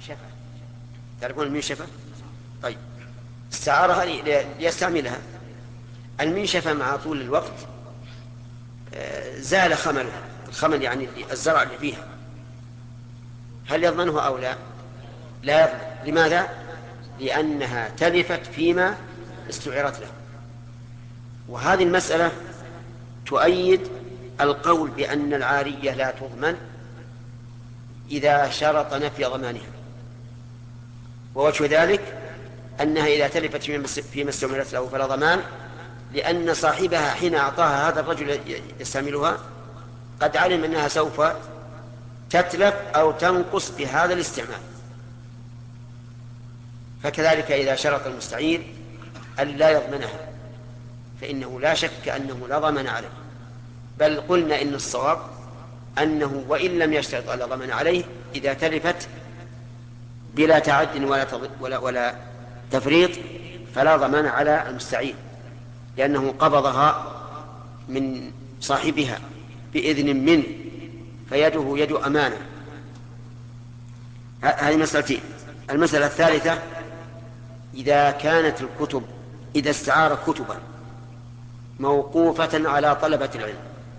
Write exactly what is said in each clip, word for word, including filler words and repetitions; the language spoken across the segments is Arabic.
تعرفون المنشفة؟ طيب استعارها ليستعملها. المنشفة مع طول الوقت زال خملها، الخمل يعني الزرع اللي فيها، هل يضمنه أو لا؟ لا يضمن. لماذا؟ لأنها تلفت فيما استعيرت له. وهذه المسألة تؤيد القول بأن العارية لا تضمن إذا شرط نفي ضمانها. ووجه ذلك أنها إذا تلفت فيما استعملت له فلا ضمان، لأن صاحبها حين أعطاها هذا الرجل يستعملها قد علم أنها سوف تتلف أو تنقص بهذا الاستعمال. فكذلك إذا شرط المستعير أن لا يضمنها فإنه لا شك أنه لا ضمن عليه، بل قلنا إن الصواب أنه وإن لم يشترط ألا ضمن عليه إذا تلفت بلا تعد ولا, ولا, ولا تفريط فلا ضمان على المستعير، لأنه قبضها من صاحبها بإذن منه فيده يد أمانة. هذه مسألتين. المسألة الثالثة إذا كانت الكتب إذا استعار كتبا موقوفة على طلبة العلم،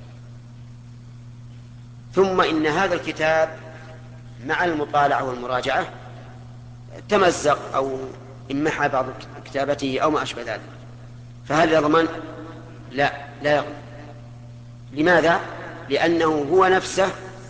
ثم إن هذا الكتاب مع المطالعة والمراجعة تمزق أو امحى بعض كتابته أو ما أشبه ذلك، فهل يضمن؟ لا لا يضمن. لماذا؟ لأنه هو نفسه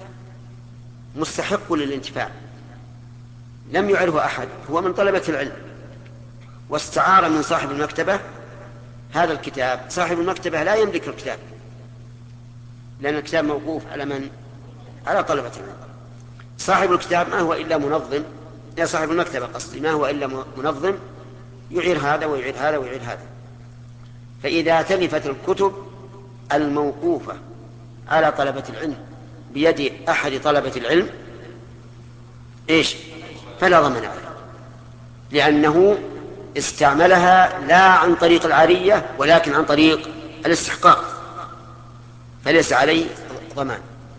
مستحق للانتفاع، لم يعره أحد، هو من طلبة العلم واستعار من صاحب المكتبة هذا الكتاب. صاحب المكتبة لا يملك الكتاب لأن الكتاب موقوف على من؟ على طلبة العلم. صاحب الكتاب ما هو إلا منظم، يا صاحب المكتبة قصدي ما هو إلا منظم يعير هذا ويعير هذا ويعير هذا. فإذا تلفت الكتب الموقوفة على طلبة العلم بيد أحد طلبة العلم إيش؟ فلا ضمان عليه، لأنه استعملها لا عن طريق العارية ولكن عن طريق الاستحقاق، فليس عليه ضمان.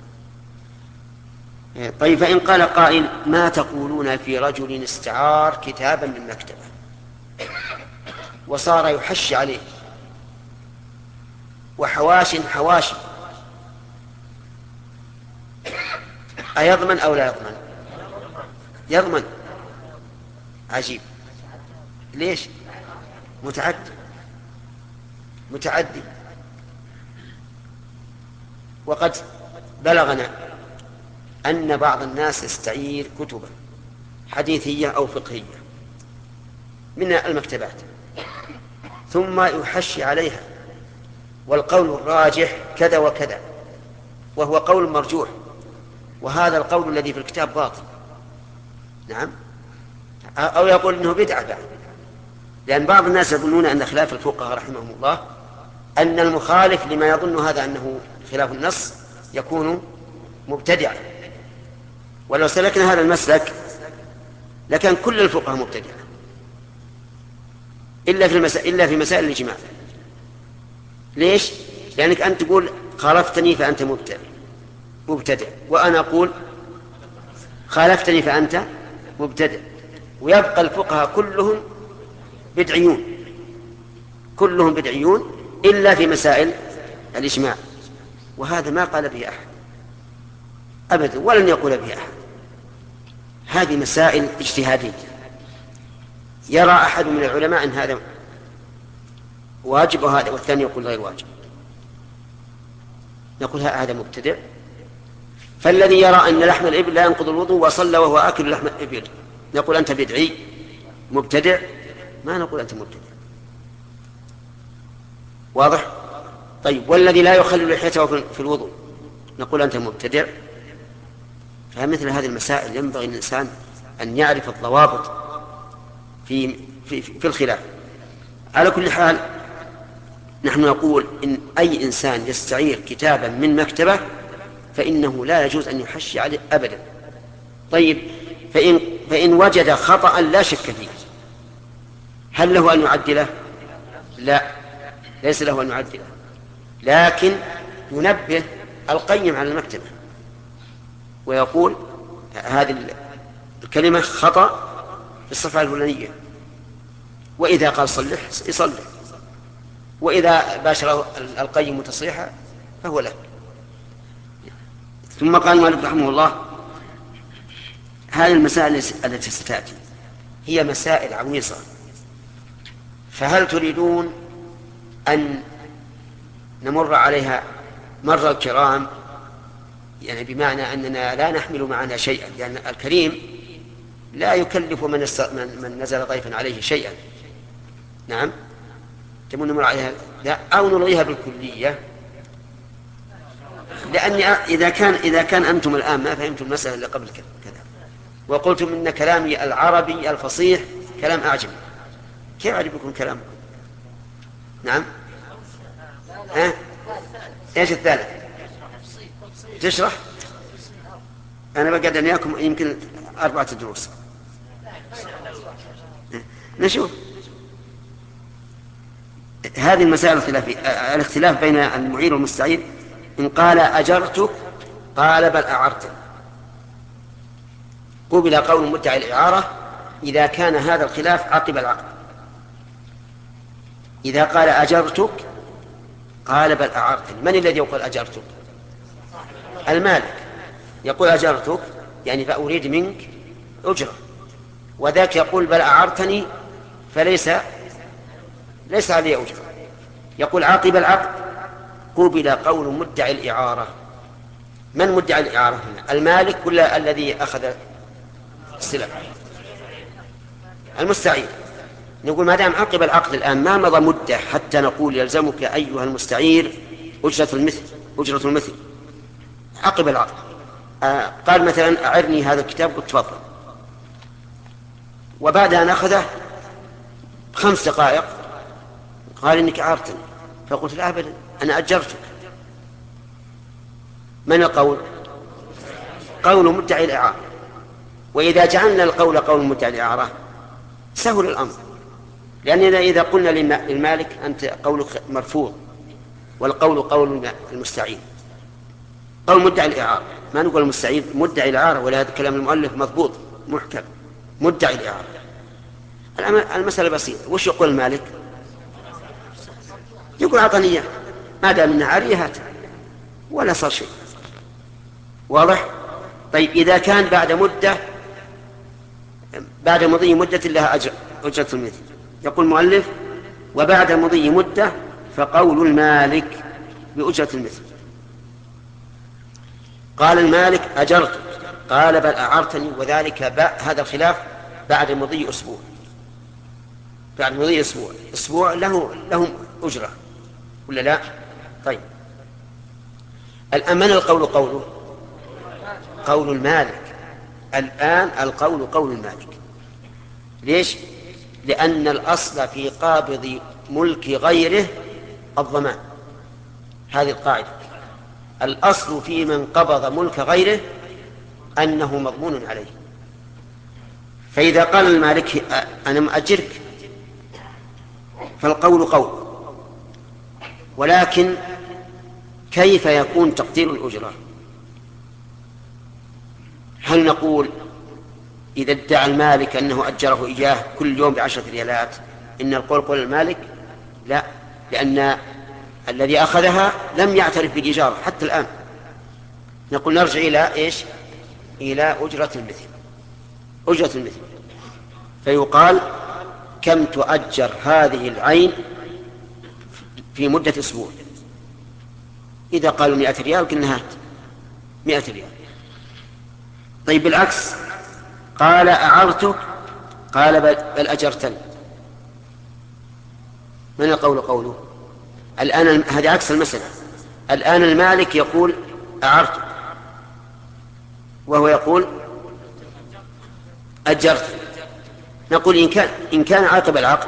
طيب فإن قال قائل ما تقولون في رجل استعار كتابا من مكتبة وصار يحشي عليه وحواش حواش، أيضمن أو لا يضمن؟ يضمن. عجيب، ليش؟ متعدي متعدي وقد بلغنا أن بعض الناس يستعير كتبا حديثية أو فقهية من المكتبات ثم يحشي عليها والقول الراجح كذا وكذا، وهو قول مرجوح، وهذا القول الذي في الكتاب باطل. نعم. أو يقول إنه بدعة بعد، لأن بعض الناس يظنون أن خلاف الفقهاء رحمهم الله أن المخالف لما يظن هذا أنه خلاف النص يكون مبتدعا، ولو سلكنا هذا المسلك لكان كل الفقهاء مبتدعا إلا في المسائل إلا في مسائل الإجماع. ليش؟ لأنك أنت تقول خالفتني فأنت مبتدع مبتدع وأنا أقول خالفتني فأنت مبتدع، ويبقى الفقهاء كلهم بدعيون كلهم بدعيون إلا في مسائل الإجماع، وهذا ما قال به أحد أبدا ولن يقول به أحد. هذه مسائل اجتهادية، يرى أحد من العلماء أن هذا واجب وهذا والثاني يقول غير واجب، نقول هذا مبتدع. فالذي يرى أن لحم الإبل لا ينقض الوضوء وصلى وهو آكل لحم الإبل نقول أنت بدعي مبتدع، ما نقول أنت مبتدع. واضح؟ طيب والذي لا يخلل لحيته في الوضوء نقول أنت مبتدع. فمثل هذه المسائل ينبغي الإنسان أن يعرف الضوابط في, في, في الخلاف. على كل حال نحن نقول إن أي إنسان يستعير كتابا من مكتبة فإنه لا يجوز أن يحشي عليه أبدا. طيب فإن, فإن وجد خطأ لا شك فيه هل له أن يعدله؟ لا، ليس له أن يعدله، لكن ينبه القيم على المكتبة ويقول هذه الكلمة خطأ في الصفحة الفلانية، وإذا قال صلح يصلح، وإذا باشر القيم تصحيحا فهو له. ثم قال مالك رحمه الله: هذه المسائل التي ستأتي هي مسائل عويصة، فهل تريدون أن نمر عليها مر الكرام، يعني بمعنى أننا لا نحمل معنا شيئا، لأن يعني الكريم لا يكلف من, من نزل ضيفا عليه شيئا. نعم، تمون نمر عليها لا، أو نلغيها بالكلية، لأني إذا كان إذا كان أنتم الآن ما فهمتم المسألة اللي قبل كذا وقلتم إن كلامي العربي الفصيح كلام أعجمي، كيف أعرف يكون كلامكم؟ نعم، ها؟ إيش الثالث؟ تشرح؟ أنا بقعد أنياكم يمكن أربعة دروس. نشوف هذه المسائل الخلافية، الاختلاف بين المعير والمستعير. إن قال أجرتك قال بل أعرتك، قبل قول مدعي الإعارة إذا كان هذا الخلاف عقب العقد. إذا قال أجرتك قال بل أعرتني، من الذي يقول أجرتك؟ المالك يقول أجرتك يعني فأريد منك أجرة، وذاك يقول بل أعرتني فليس ليس عليه أجرة. يقول عقب العقد قبل قول مدعي الإعارة. من مدعي الإعارة هنا؟ المالك ولا الذي أخذ السلع؟ المستعير. نقول ما دام عقب العقد الآن ما مضى مدة حتى نقول يلزمك أيها المستعير أجرة المثل أجرة المثل عقب العقد. آه قال مثلا أعرني هذا الكتاب، قلت تفضل، وبعد أن أخذه خمس دقائق قال إنك أعرتني، فقلت لا أبدا أنا أجرتك. من القول؟ قول مدعي الإعارة. وإذا جعلنا القول قول مدعي الإعارة سهل الأمر، لأننا إذا قلنا للمالك أنت قولك مرفوض والقول قول المستعين، قول مدعي الإعارة، ما نقول المستعين مدعي الإعارة، ولا هذا كلام المؤلف مضبوط محكم، مدعي الإعارة. المسألة بسيطة. وش يقول المالك؟ يقول أعطني إياه، ما دام إنها عارية هات، ولا صار شيء. واضح؟ طيب إذا كان بعد مدة بعد مضي مدة لها أجر أجرة المثل، يقول المؤلف وبعد مضي مدة فقول المالك بأجرة المثل. قال المالك أجرت قال بل أعرتني، وذلك هذا الخلاف بعد مضي أسبوع. بعد مضي أسبوع أسبوع له لهم أجرة ولا لا؟ طيب الآن من القول قوله؟ قول المالك. الآن القول قول المالك. ليش؟ لأن الأصل في قابض ملك غيره الضمان. هذه القاعدة، الأصل في من قبض ملك غيره أنه مضمون عليه. فإذا قال المالك أنا مأجرك فالقول قول، ولكن كيف يكون تقدير الأجرة؟ هل نقول إذا ادعى المالك أنه أجره إياه كل يوم بعشرة ريالات إن القول قول المالك؟ لا، لأن الذي أخذها لم يعترف بالإجارة حتى الآن. نقول نرجع إلى إيش؟ إلى أجرة المثل. أجرة المثل فيقال كم تؤجر هذه العين في مدة أسبوع؟ إذا قالوا مئة ريال قلنا هات مئة ريال. طيب بالعكس، قال أعرتك قال بل أجرتني، من القول قوله؟ الآن هذه عكس المسألة. الآن المالك يقول أعرتك وهو يقول أجرت. نقول إن كان إن كان عاقب العقد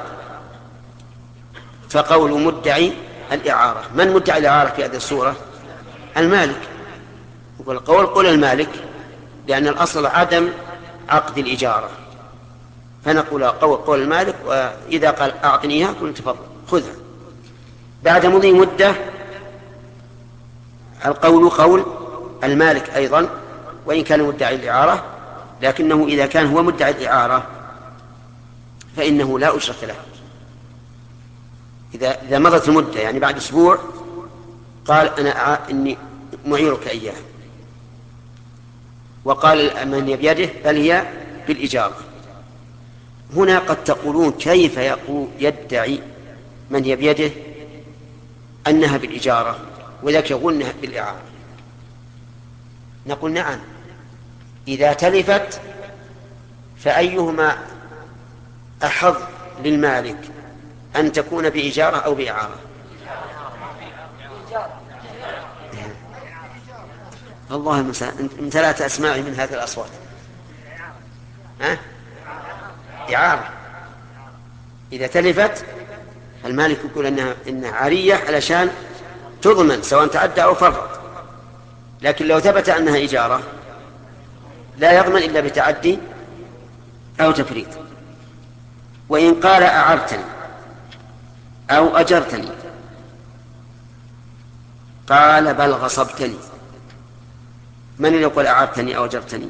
فقول مدعي الإعارة. من مدعي الإعارة في هذه الصورة؟ المالك. يقول قول قول المالك، لأن الأصل عدم عقد الإجارة، فنقول قول قول المالك، وإذا قال أعطني إياها قلت تفضل خذها. بعد مضي مدة القول قول المالك أيضا، وإن كان مدعي الإعارة، لكنه إذا كان هو مدعي الإعارة فإنه لا أجرة له. إذا إذا مضت المدة، يعني بعد أسبوع قال أنا إني معيرك إياه، وقال من بيده بل هي بالإجارة، هنا قد تقولون كيف يقول يدعي من هي بيده أنها بالإجارة وذاك يقول أنها بالإعارة؟ نقول نعم، إذا تلفت فأيهما أحظ للمالك، أن تكون بإجارة أو بإعارة؟ الله المستعان، أنت لا تسمعي من هذه الأصوات. ها؟ إعارة. إذا تلفت المالك يقول إنها, إنها عارية علشان تضمن سواء تعدى أو فرط، لكن لو ثبت أنها إجارة لا يضمن إلا بتعدي أو تفريط. وإن قال أعرتني أو أجرتني قال بل غصبتني، من اللي يقول أعرتني أو أجرتني؟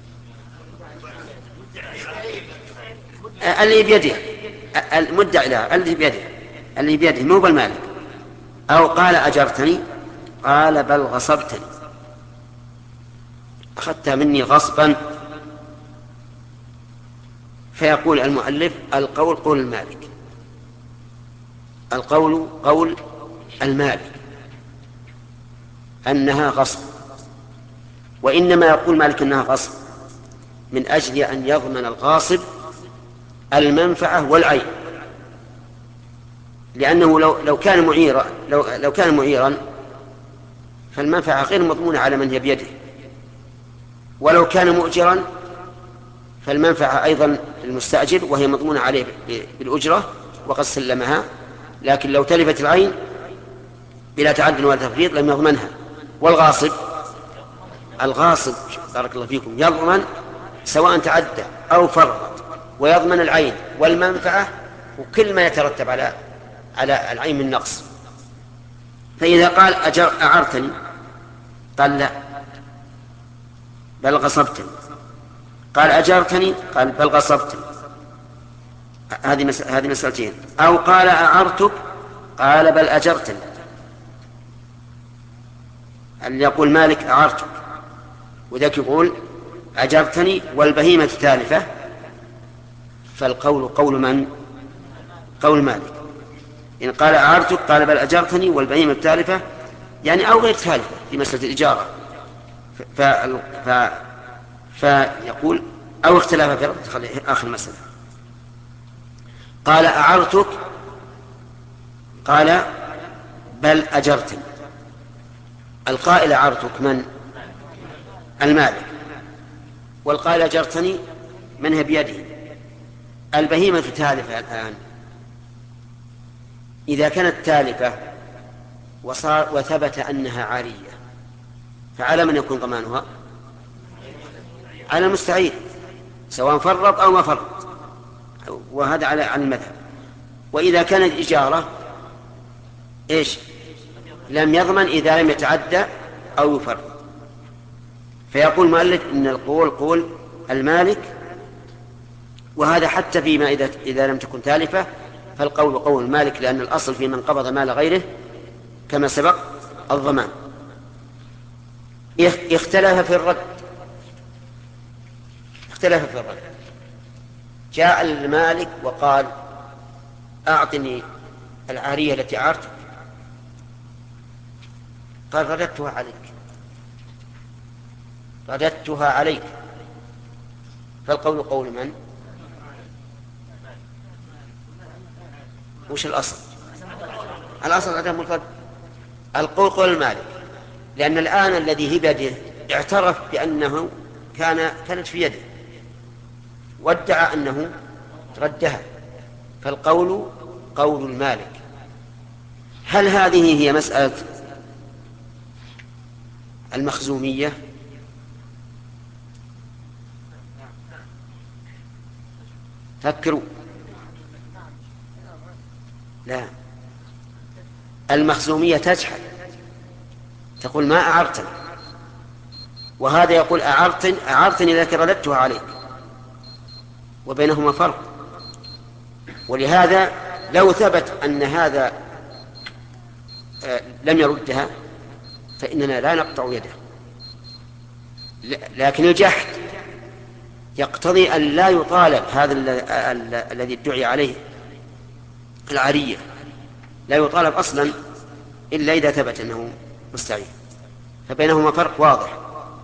اللي بيده، المدعي له اللي بيده، اللي بيده مو بالمالك. أو قال أجرتني قال بل غصبتني، أخذتها مني غصبا. فيقول المؤلف القول قول المالك، القول قول المالك أنها غصب، وإنما يقول مالك أنها غصب من أجل أن يضمن الغاصب المنفعة والعين، لأنه لو لو كان معيرا لو لو كان معيرا فالمنفعة غير مضمونة على من هي بيده، ولو كان مؤجرا فالمنفعة أيضا للمستأجر وهي مضمونة عليه بالأجرة وقد سلمها، لكن لو تلفت العين بلا تعد ولا تفريط لم يضمنها. والغاصب الغاصب بارك الله فيكم يضمن سواء تعدى أو فرط، ويضمن العين والمنفعة وكل ما يترتب على على العين من نقص. فإذا قال أجر أعرتني قال لا بل غصبتني، قال أجرتني قال بل غصبتني، هذه مس... هذه مسألتين. أو قال أعرتك قال بل أجرتني، اللي يقول مالك أعرتك وذاك يقول أجرتني والبهيمة تالفة، فالقول قول من؟ قول مالك. إن قال أعرتك قال بل أجرتني والبهيمة تالفة، يعني أو غير تالفة في مسألة الإجارة، ف... ف... فيقول أو اختلاف في رد آخر مسألة. قال أعرتك قال بل أجرتني، القائل أعرتك من؟ المالك، والقائل أجرتني من هي بيده. البهيمة تالفة الآن، إذا كانت تالفة وصار وثبت أنها عارية فعلى من يكون ضمانها؟ على المستعير سواء فرط أو ما فرط، وهذا على عن المذهب. وإذا كانت إجارة إيش؟ لم يضمن إذا لم يتعدى أو يفرط. فيقول المؤلف إن القول قول المالك، وهذا حتى فيما إذا, إذا لم تكن تالفة فالقول قول المالك، لأن الأصل في من قبض مال غيره كما سبق الضمان. اختلف في الرد، اختلف في الرد. جاء المالك وقال أعطني العارية التي عارتك، قال رددتها عليك، رددتها عليك، فالقول قول من؟ وش الأصل؟ الأصل عدم الرد، القول قول المالك، لأن الآن الذي هي بيده اعترف بأنه كان كانت في يده وادعى أنه ردها، فالقول قول المالك. هل هذه هي مسألة المخزومية؟ فكروا. لا، المخزومية تجحد، تقول ما أعرتني، وهذا يقول أعرتني, أعرتني لكن رددتها عليك، وبينهما فرق. ولهذا لو ثبت أن هذا لم يردها فإننا لا نقطع يده، لكن الجحد يقتضي أن لا يطالب هذا الذي ادعي عليه العارية، لا يطالب أصلا إلا إذا ثبت أنه مستعير، فبينهما فرق واضح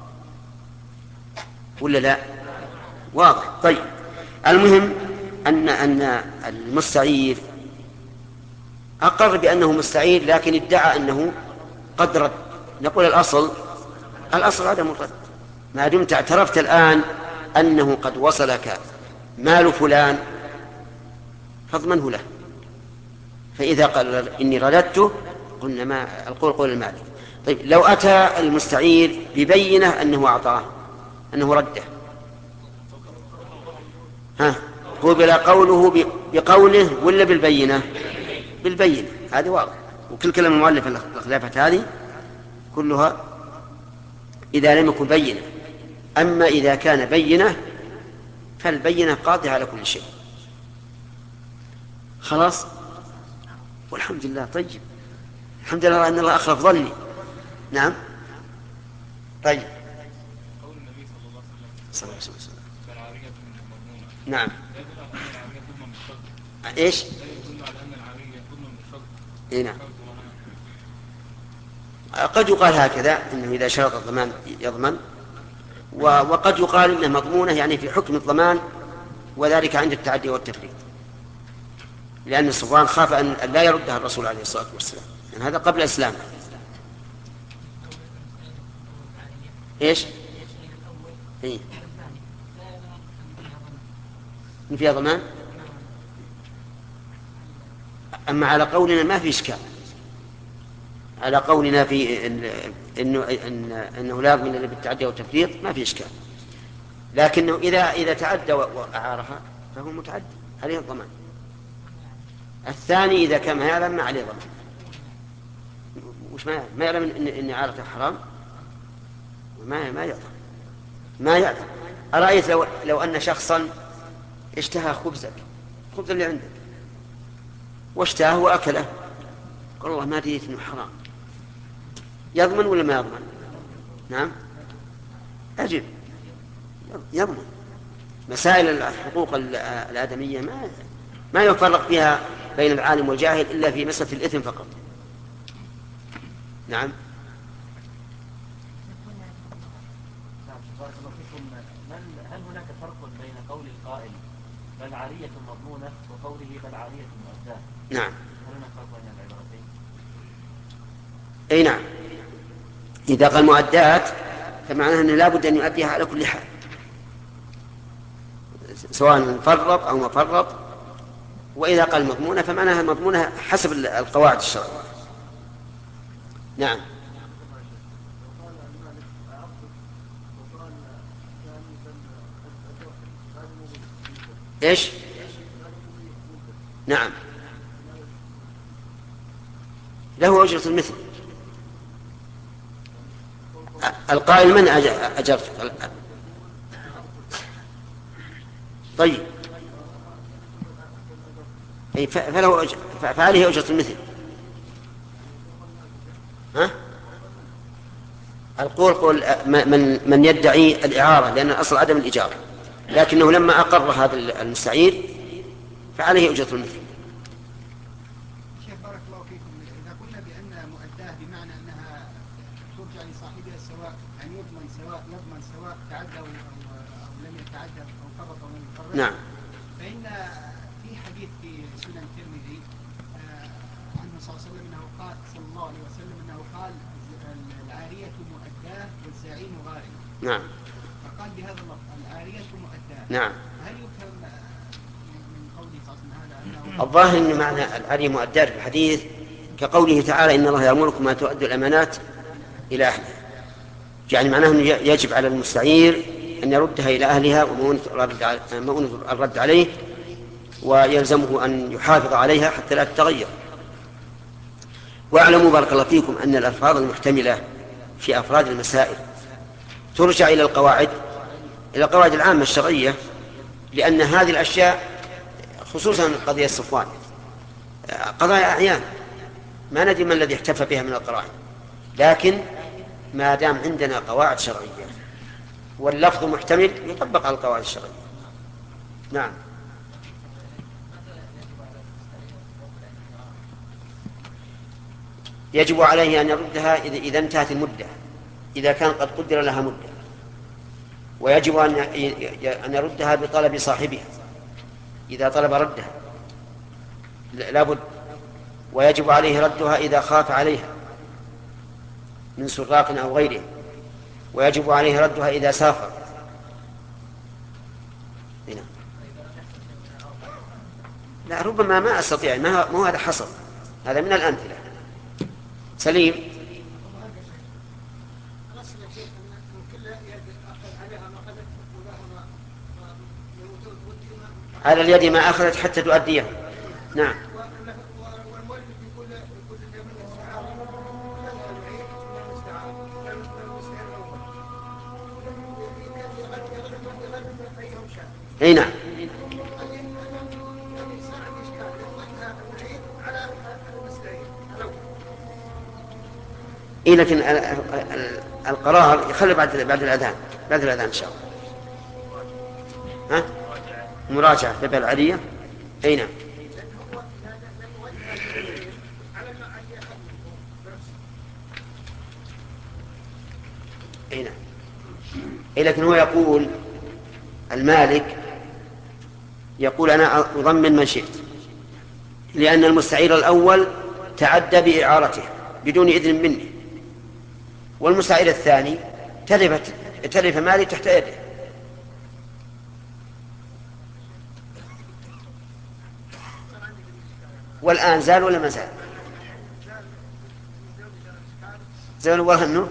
ولا لا؟ واضح. طيب، المهم أن أن المستعير أقر بأنه مستعير لكن ادعى أنه قد رد. نقول الأصل الأصل عدم الرد، ما دمت اعترفت الآن أنه قد وصلك مال فلان فاضمنه له. فإذا قال إني رددته قلنا ما القول قول المالك. طيب، لو أتى المستعير ببينة أنه أعطاه أنه رده، ها قبل قوله بقوله ولا بالبينة؟ بالبينة، هذه واضح. وكل كلام المؤلف الخلافات هذه كلها إذا لم يكن بينة. أما إذا كان بينة فالبينة قاطعة على كل شيء. خلاص، والحمد لله. طيب، الحمد لله أن الله أخلف ظني. نعم. طيب، قول النبي صلى الله عليه وسلم فالعارية مضمونة. نعم. لا يدل على أن العارية تضمن بالشرط. إيش؟ لا يدل على أن العارية تضمن بالشرط. إيه نعم. قد يقال هكذا إنه إذا شرط الضمان يضمن، وقد يقال إنه مضمونة يعني في حكم الضمان، وذلك عند التعدي والتفريط، لأن صفوان خاف أن لا يردها الرسول عليه الصلاة والسلام، يعني هذا قبل إسلامه. إيش؟ إيه؟ إن فيها ضمان. أما على قولنا ما في إشكال، على قولنا في إن إنه إن إنه لا يضمن إلا بالتعدي والتفريط ما في إشكال، لكنه إذا إذا تعدى وأعارها فهو متعدي عليه الضمان. الثاني إذا كان ما يعلم ما عليه ضمان. وش ما يعلم؟ ما يعلم إن إن إعارته حرام، ما ما يعلم ما يعلم. أرأيت لو لو أن شخصا اشتهى خبزك خبز اللي عندك واشتهاه وأكله، قال والله ما دريت إنه حرام، يضمن ولا ما يضمن؟ نعم، أجب يضمن. مسائل الحقوق الآدمية ما ما يفرق فيها بين العالم والجاهل إلا في مسألة الإثم فقط. نعم. هل هناك فرق بين قول القائل بل عارية مضمونة وقوله بل عارية مؤداة؟ نعم. هل هناك فرق بين العبارتين؟ أي نعم. إذا قال مؤدات فمعناه أنه لا بد أن يؤديها على كل حال، سواء فرط أو ما فرط. وإذا قال مضمونة فمعناها مضمونة حسب القواعد الشرعية. نعم. إيش؟ نعم، له أجرة المثل. القائل من أجرت؟ طيب، فله أجر، فعليه أجرة المثل. ها؟ القول قول من من يدعي الإعارة، لأن الأصل عدم الإجارة، لكنه لما أقر هذا المستعير فعليه أجرة المثل. شيخ بارك الله فيكم، إذا قلنا بأن مؤداه بمعنى أنها ترجع لصاحبها سواء أن يضمن سواء يضمن سواء تعدى أو, أو لم يتعدى أو فرط أو لم يفرط. نعم. فإن في حديث في سنن الترمذي عنه صلى الله عليه وسلم أنه قال صلى الله عليه وسلم أنه قال العارية مؤداه والزعيم غارم. نعم. فقال بهذا اللفظ العارية مؤداه. نعم. هل يفهم من قوله صلى الله عليه وسلم هذا؟ الظاهر أن معنى العارية مؤداه في الحديث كقوله تعالى إن الله يأمركم أن تؤدوا الأمانات إلى أهلها، يعني معناه أنه يجب على المستعير أن يردها إلى أهلها ومؤونة الرد عليه، ويلزمه أن يحافظ عليها حتى لا تتغير. واعلموا بارك الله فيكم أن الألفاظ المحتملة في أفراد المسائل ترجع إلى القواعد إلى القواعد العامة الشرعية، لأن هذه الأشياء خصوصا قضية الصفوان قضايا أعيان ما ندري ما الذي احتفى بها من القرائن، لكن ما دام عندنا قواعد شرعية واللفظ محتمل يطبق على القواعد الشرعية. نعم. يجب عليه أن يردها إذا انتهت المدة، إذا كان قد قدر لها مدة، ويجب أن يردها بطلب صاحبها إذا طلب ردها لا بد، ويجب عليه ردها إذا خاف عليها من سراق أو غيره، ويجب عليه ردها إذا سافر. هنا. لا ربما ما أستطيع، ما هو هذا حصل، هذا من الأمثلة. سليم. على اليد ما أخذت حتى تؤديه. نعم. اي نعم. إيه لكن القرار يخلي بعد بعد الأذان، بعد الأذان إن شاء الله. ها؟ مراجعة في العادية. أي نعم. أي نعم. إيه لكن هو يقول المالك يقول أنا أضمن من شئت، لأن المستعير الأول تعدى بإعارته بدون إذن مني، والمستعير الثاني تلف تلف مالي تحت يده. والآن زال ولا ما زال؟ زال وهنه.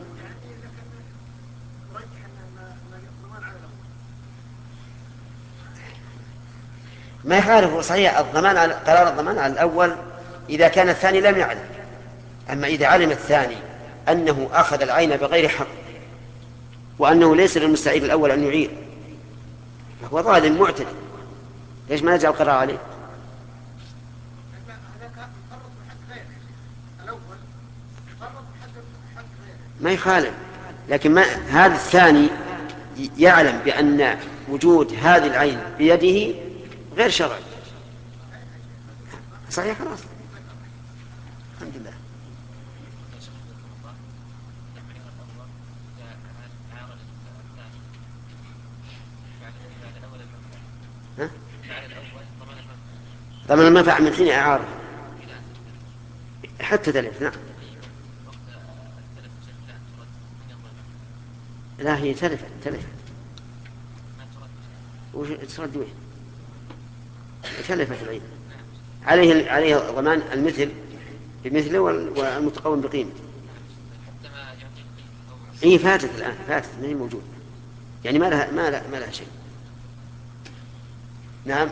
ما يخالف صحيح الضمان على قرار الضمان على الأول إذا كان الثاني لم يعلم، أما إذا علم الثاني أنه أخذ العين بغير حق وأنه ليس للمستعير الأول أن يعير فهو ظالم معتدي، ليش ما نجعل القرار عليه؟ ما يخالف، لكن ما هذا الثاني يعلم بأن وجود هذه العين بيده غير شرعي. صحيح خلاص الحمد لله. ها؟ ضمن المنفعة من حين إعارة حتى تلف. نعم. لا هي تلفت تلفت وش ترد وين؟ تلفت العين عليه عليه ضمان المثل بمثله والمتقوم بقيمته. هي فاتت الآن، فاتت ما هي موجود، يعني ما لها ما لها ما لها شيء. نعم.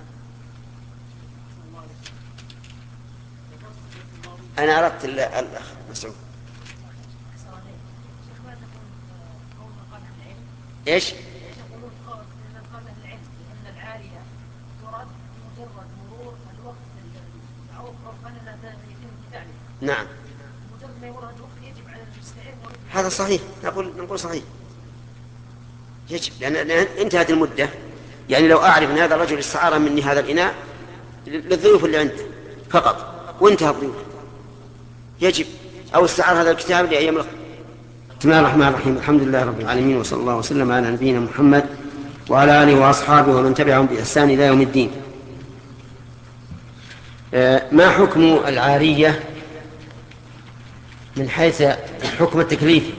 أنا أردت الأخ مسعود. إيش؟ نعم. هذا صحيح، نقول نقول صحيح يجب، لأن انتهت المدة. يعني لو أعرف أن هذا الرجل استعار مني هذا الإناء للضيوف اللي عنده فقط وانتهى الضيوف يجب، أو استعار هذا الكتاب لأيام الأخرى. بسم الله الرحمن الرحيم، الحمد لله رب العالمين، وصلى الله وسلم على نبينا محمد وعلى آله وأصحابه ومن تبعهم بإحسان إلى يوم الدين. ما حكم العارية من حيث الحكم التكليفي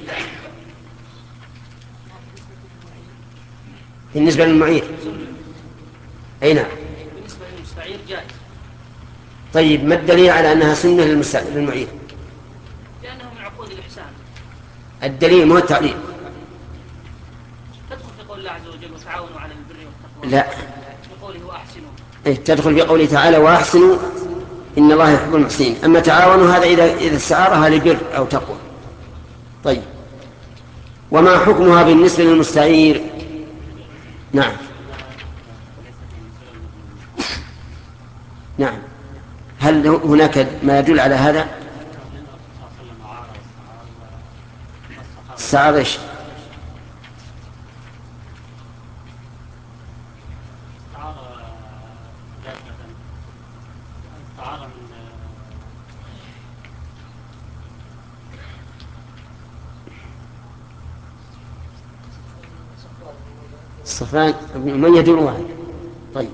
بالنسبة للمعير؟ أي نعم. بالنسبة للمستعير جائز. طيب ما الدليل على أنها سنة للمعير؟ لأنه من عقود الإحسان. الدليل مو التعليل. تدخل في قول الله عز وجل وتعاونوا على البر والتقوى. لا. بقوله وأحسنوا. إيه تدخل في قوله تعالى وأحسنوا إن الله يحب المحسنين. أما تعاونوا هذا إذا إذا استعارها لبر أو تقوى. طيب وما حكمها بالنسبة للمستعير؟ نعم نعم. هل هناك ما يدل على هذا؟ السعارة ايش؟ صفان من يدل واحد. طيب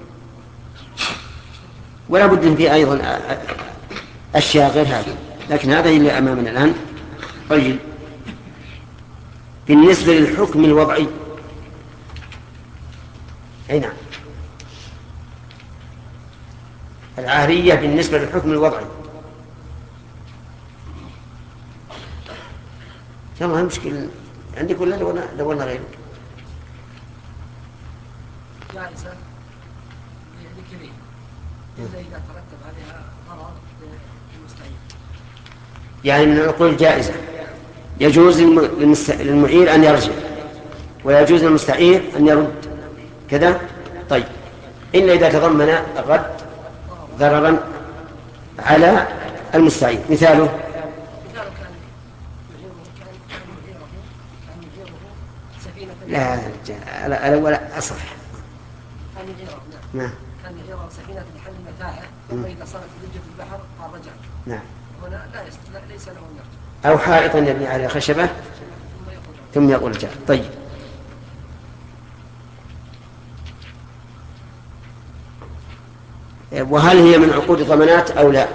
ولا بد ان في ايضا اشياء غير هذه، لكن هذا اللي امامنا الان. طيب بالنسبه للحكم الوضعي، اي نعم، العارية بالنسبة للحكم الوضعي. يلا المشكلة عندك ولا لو لو ولا غيرك؟ جائزة لكريم إلا إذا ترتب عليها ضرر للمستعير. يعني من العقول الجائزة يجوز للمعير أن يرجع ولا يجوز للمستعير أن يرد كذا. طيب إلا إذا تضمن الرد ضررا على المستعير. مثاله لا الأول أصح. كان يغيره نعم. كان يغيره سفينة لحل المتاعة ثم إذا صارت لجة البحر قال رجع. نعم. هنا لا يست... ليس له نرجع. أو حائطا يبني على خشبة ثم يقول رجع. طيب وهل هي من عقود الضمانات أو لا؟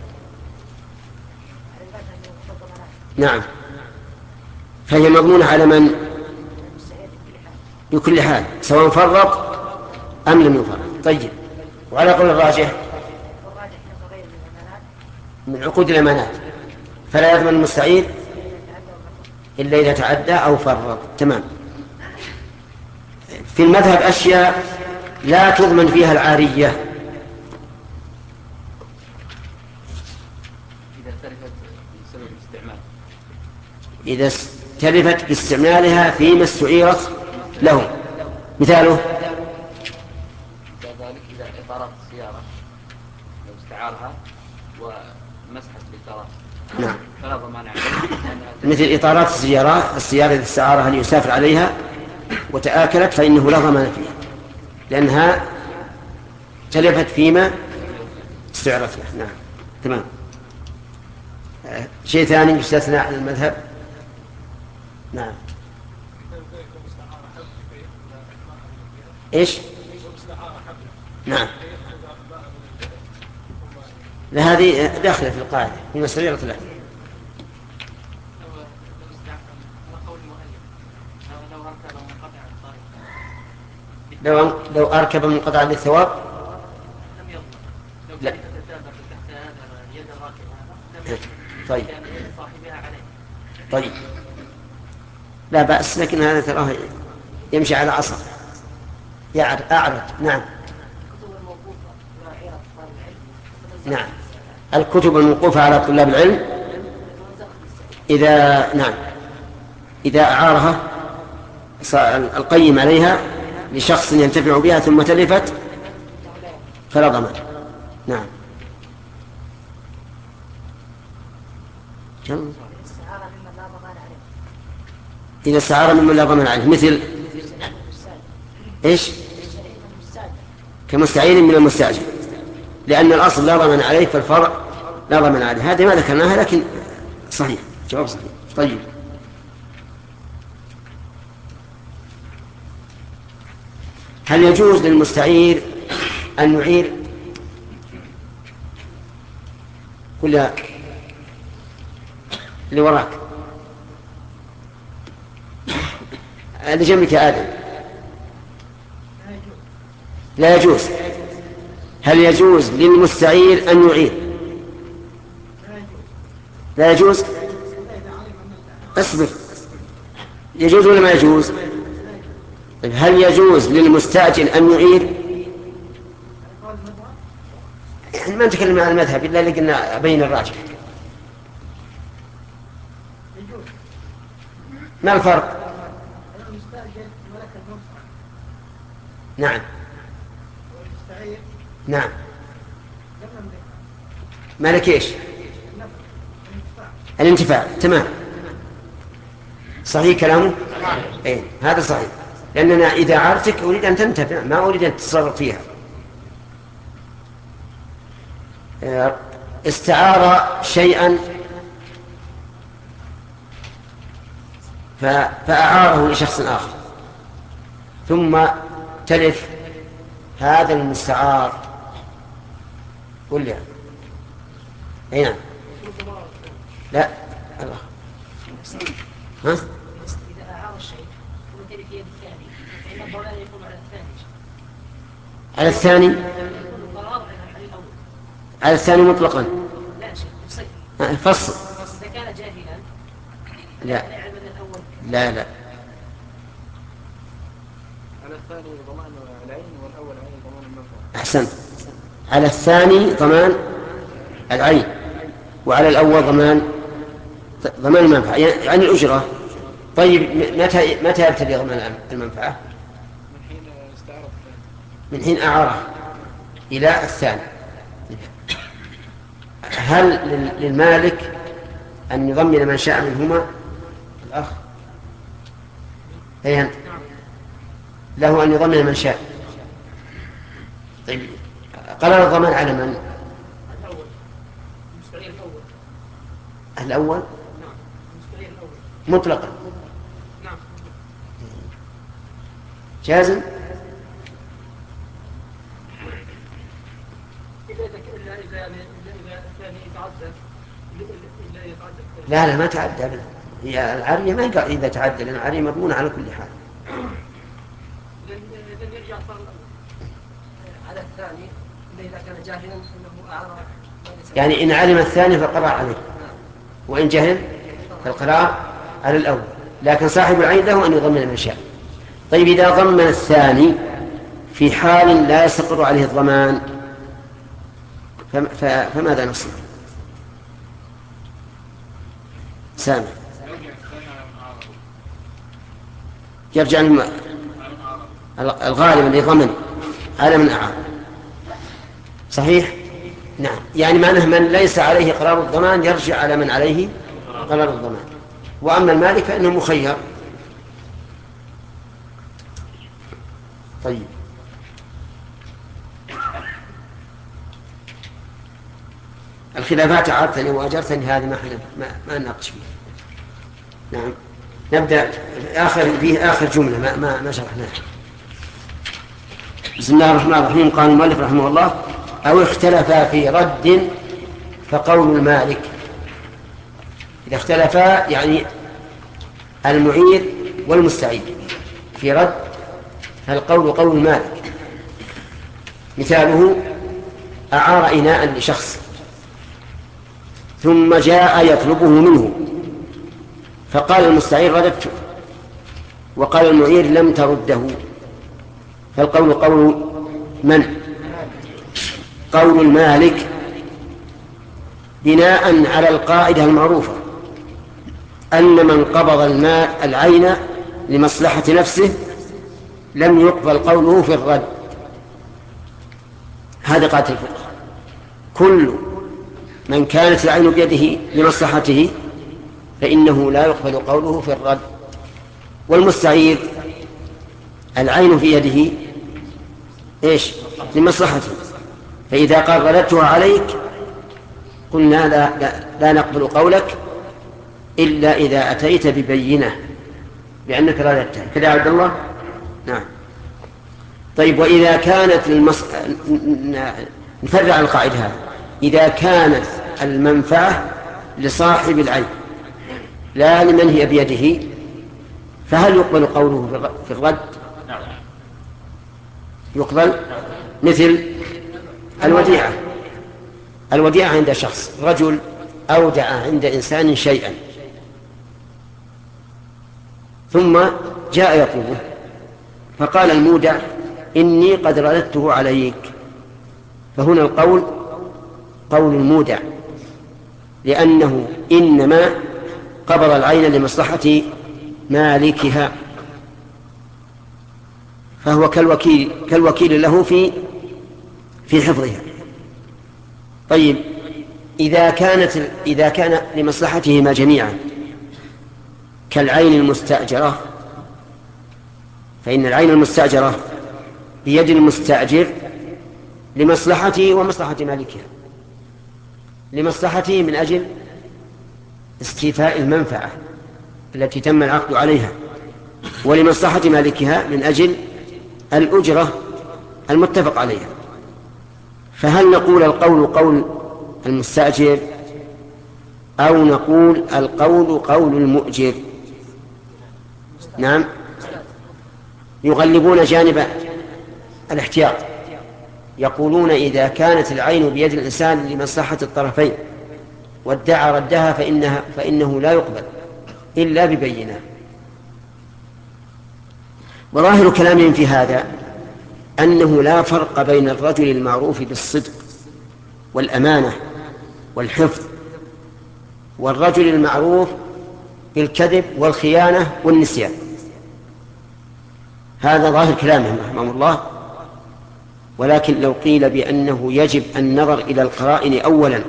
نعم. فهي مضمونة على من؟ بكل حال سواء فرط أم لم يفرط. طيب وعلى قول الراجح من عقود الأمانات فلا يضمن المستعير إلا إذا تعدى أو فرط. تمام. في المذهب أشياء لا تضمن فيها العارية. إذا تلفت باستعمالها فيما استعيرت له. مثاله كذلك إذا إطارات السيارة لو استعارها ومسحت الإطارات نعم فلا ضمان عليه. مثل إطارات السيارة السيارة إذا استعارها ليسافر عليها وتآكلت فإنه لا ضمان فيها لأنها تلفت فيما استعرت له. نعم تمام. آه. شيء ثاني يستثنى عن المذهب. نعم. إيش؟ نعم. لهذه داخلة في القاعدة في مسريرة له. لو لو أركب منقطعا للثواب لا. طيب طيب لا بأس، لكن هذا تراه يمشي على عصا أعرج. نعم نعم. الكتب الموقوفة على طلاب العلم إذا نعم إذا أعارها القيم عليها لشخص ينتفع بها ثم تلفت فلا ضمان. نعم. إذا استعار ممن لا ضمان عليه مثل إيش؟ كمستعين من المستأجر، لأن الأصل لا ضمان عليه فالفرع لا ضمان عليه. هذه ما ذكرناها لكن صحيح، جواب صحيح. طيب هل يجوز للمستعير أن يعير كل اللي وراك اللي جنبك يا آدم؟ لا يجوز. هل يجوز للمستعير أن يعير؟ لا يجوز. اصبر، يجوز ولا ما يجوز؟ هل يجوز للمستأجر أن يعير؟ يعني ما نتكلم عن المذهب إلا اللي قلنا بين الراجح. ما الفرق؟ نعم والمستعير نعم لم نملك مالك إيش النفع الانتفاع. الانتفاع. تمام صحيح كلامه. إيه هذا صحيح، لأننا إذا عارتك أريد أن تنتفع ما أريد أن تتصرف فيها. استعار شيئا فأعاره لشخص آخر ثم تلف هذا المستعار. قل لي أي نعم لا الله ها؟ إذا أعار الشيء وتلف يد الثاني فإن الضمان يكون على الثاني. على الثاني يكون الضرر على الأول. على الثاني مطلقا. لا شيء تفصيل. آه، فصل. إذا كان جاهلا لا لا يعلم الأول. لا لا على الثاني ضمان العين والأول عين ضمان المنفعة. أحسنت. على الثاني ضمان العين وعلى الأول ضمان ضمان المنفعة يعني الأجرة. طيب متى متى يبتدي ضمان المنفعة؟ من حين استعار الثاني. من حين أعاره إلى الثاني. هل للمالك أن يضمن من شاء منهما؟ الأخ أيهن له أن يضمن من شاء. طيب قرر الضمان على من؟ الأول. المستعير الأول. الأول نعم. المستعير الأول. مطلقا. نعم. جازم. إذا إذا إذا إذا الثاني يتعدى إلا يتعدى. لا لا ما تعدى أبدا. هي العارية ما يقع إذا تعدى لأن العارية مضمونة على كل حال. لن لن يرجع صار الأول. على الثاني إذا كان جاهلا أنه أعار. يعني إن علم الثاني فالقرار عليه وإن جهل فالقرار على الأول، لكن صاحب العين له أن يضمن من شاء. طيب إذا ضمن الثاني في حال لا يستقر عليه الضمان فماذا نصنع؟ سامع يرجع الم... الغالب اللي ضمن على من أعار. صحيح؟ نعم. يعني معناه من ليس عليه قرار الضمان يرجع على من عليه قرار الضمان. وأما المالك فإنه مخير. طيب الخلافات عادتني وأجرتني هذه ما ما, ما نناقش فيها. نعم نبدأ آخر فيه آخر جملة ما ما, ما شرحناها. بسم الله الرحمن الرحيم. قال المؤلف رحمه الله: أو اختلفا في رد فقول المالك. إذا اختلفا يعني المعير والمستعير في رد فالقول قول المالك. مثاله: أعار إناء لشخص ثم جاء يطلبه منه فقال المستعير رددته وقال المعير لم ترده، فالقول قول من؟ قول المالك، بناء على القاعدة المعروفة أن من قبض الماء العين لمصلحة نفسه لم يقبل قوله في الرد. هذا قاعدة الفقه. كل من كانت العين بيده لمصلحته فإنه لا يقبل قوله في الرد. والمستعير العين في يده إيش؟ لمصلحته، فإذا قال رددتها عليك قلنا لا, لا, لا نقبل قولك إلا إذا أتيت ببينة بأنك رددتها. كذا عبد الله؟ نعم. طيب وإذا كانت المص... نفرع القاعدة هذه. إذا كانت المنفعة لصاحب العين لا لمن هي بيده فهل يقبل قوله في الرد؟ يقبل. مثل الوديعة. الوديعة عند شخص، رجل أودع عند إنسان شيئا ثم جاء يطلبه فقال المودع إني قد رددته عليك، فهنا القول قول المودع لأنه إنما قبض العين لمصلحة مالكها، فهو كالوكيل كالوكيل له في في حفظها. طيب إذا كانت إذا كان لمصلحتهما جميعا كالعين المستأجرة، فإن العين المستأجرة بيد المستأجر لمصلحته ومصلحة مالكها. لمصلحته من أجل استيفاء المنفعة التي تم العقد عليها، ولمصلحة مالكها من أجل الأجرة المتفق عليها. فهل نقول القول قول المستأجر أو نقول القول قول المؤجر؟ نعم، يغلبون جانب الاحتياط، يقولون إذا كانت العين بيد الإنسان لمصلحة الطرفين وادعى ردها فإنها فإنه لا يقبل إلا ببينة. وظاهر كلامهم في هذا أنه لا فرق بين الرجل المعروف بالصدق والأمانة والحفظ والرجل المعروف بالكذب والخيانة والنسيان. هذا ظاهر كلامهم رحمه الله. ولكن لو قيل بأنه يجب النظر إلى القرائن أولا،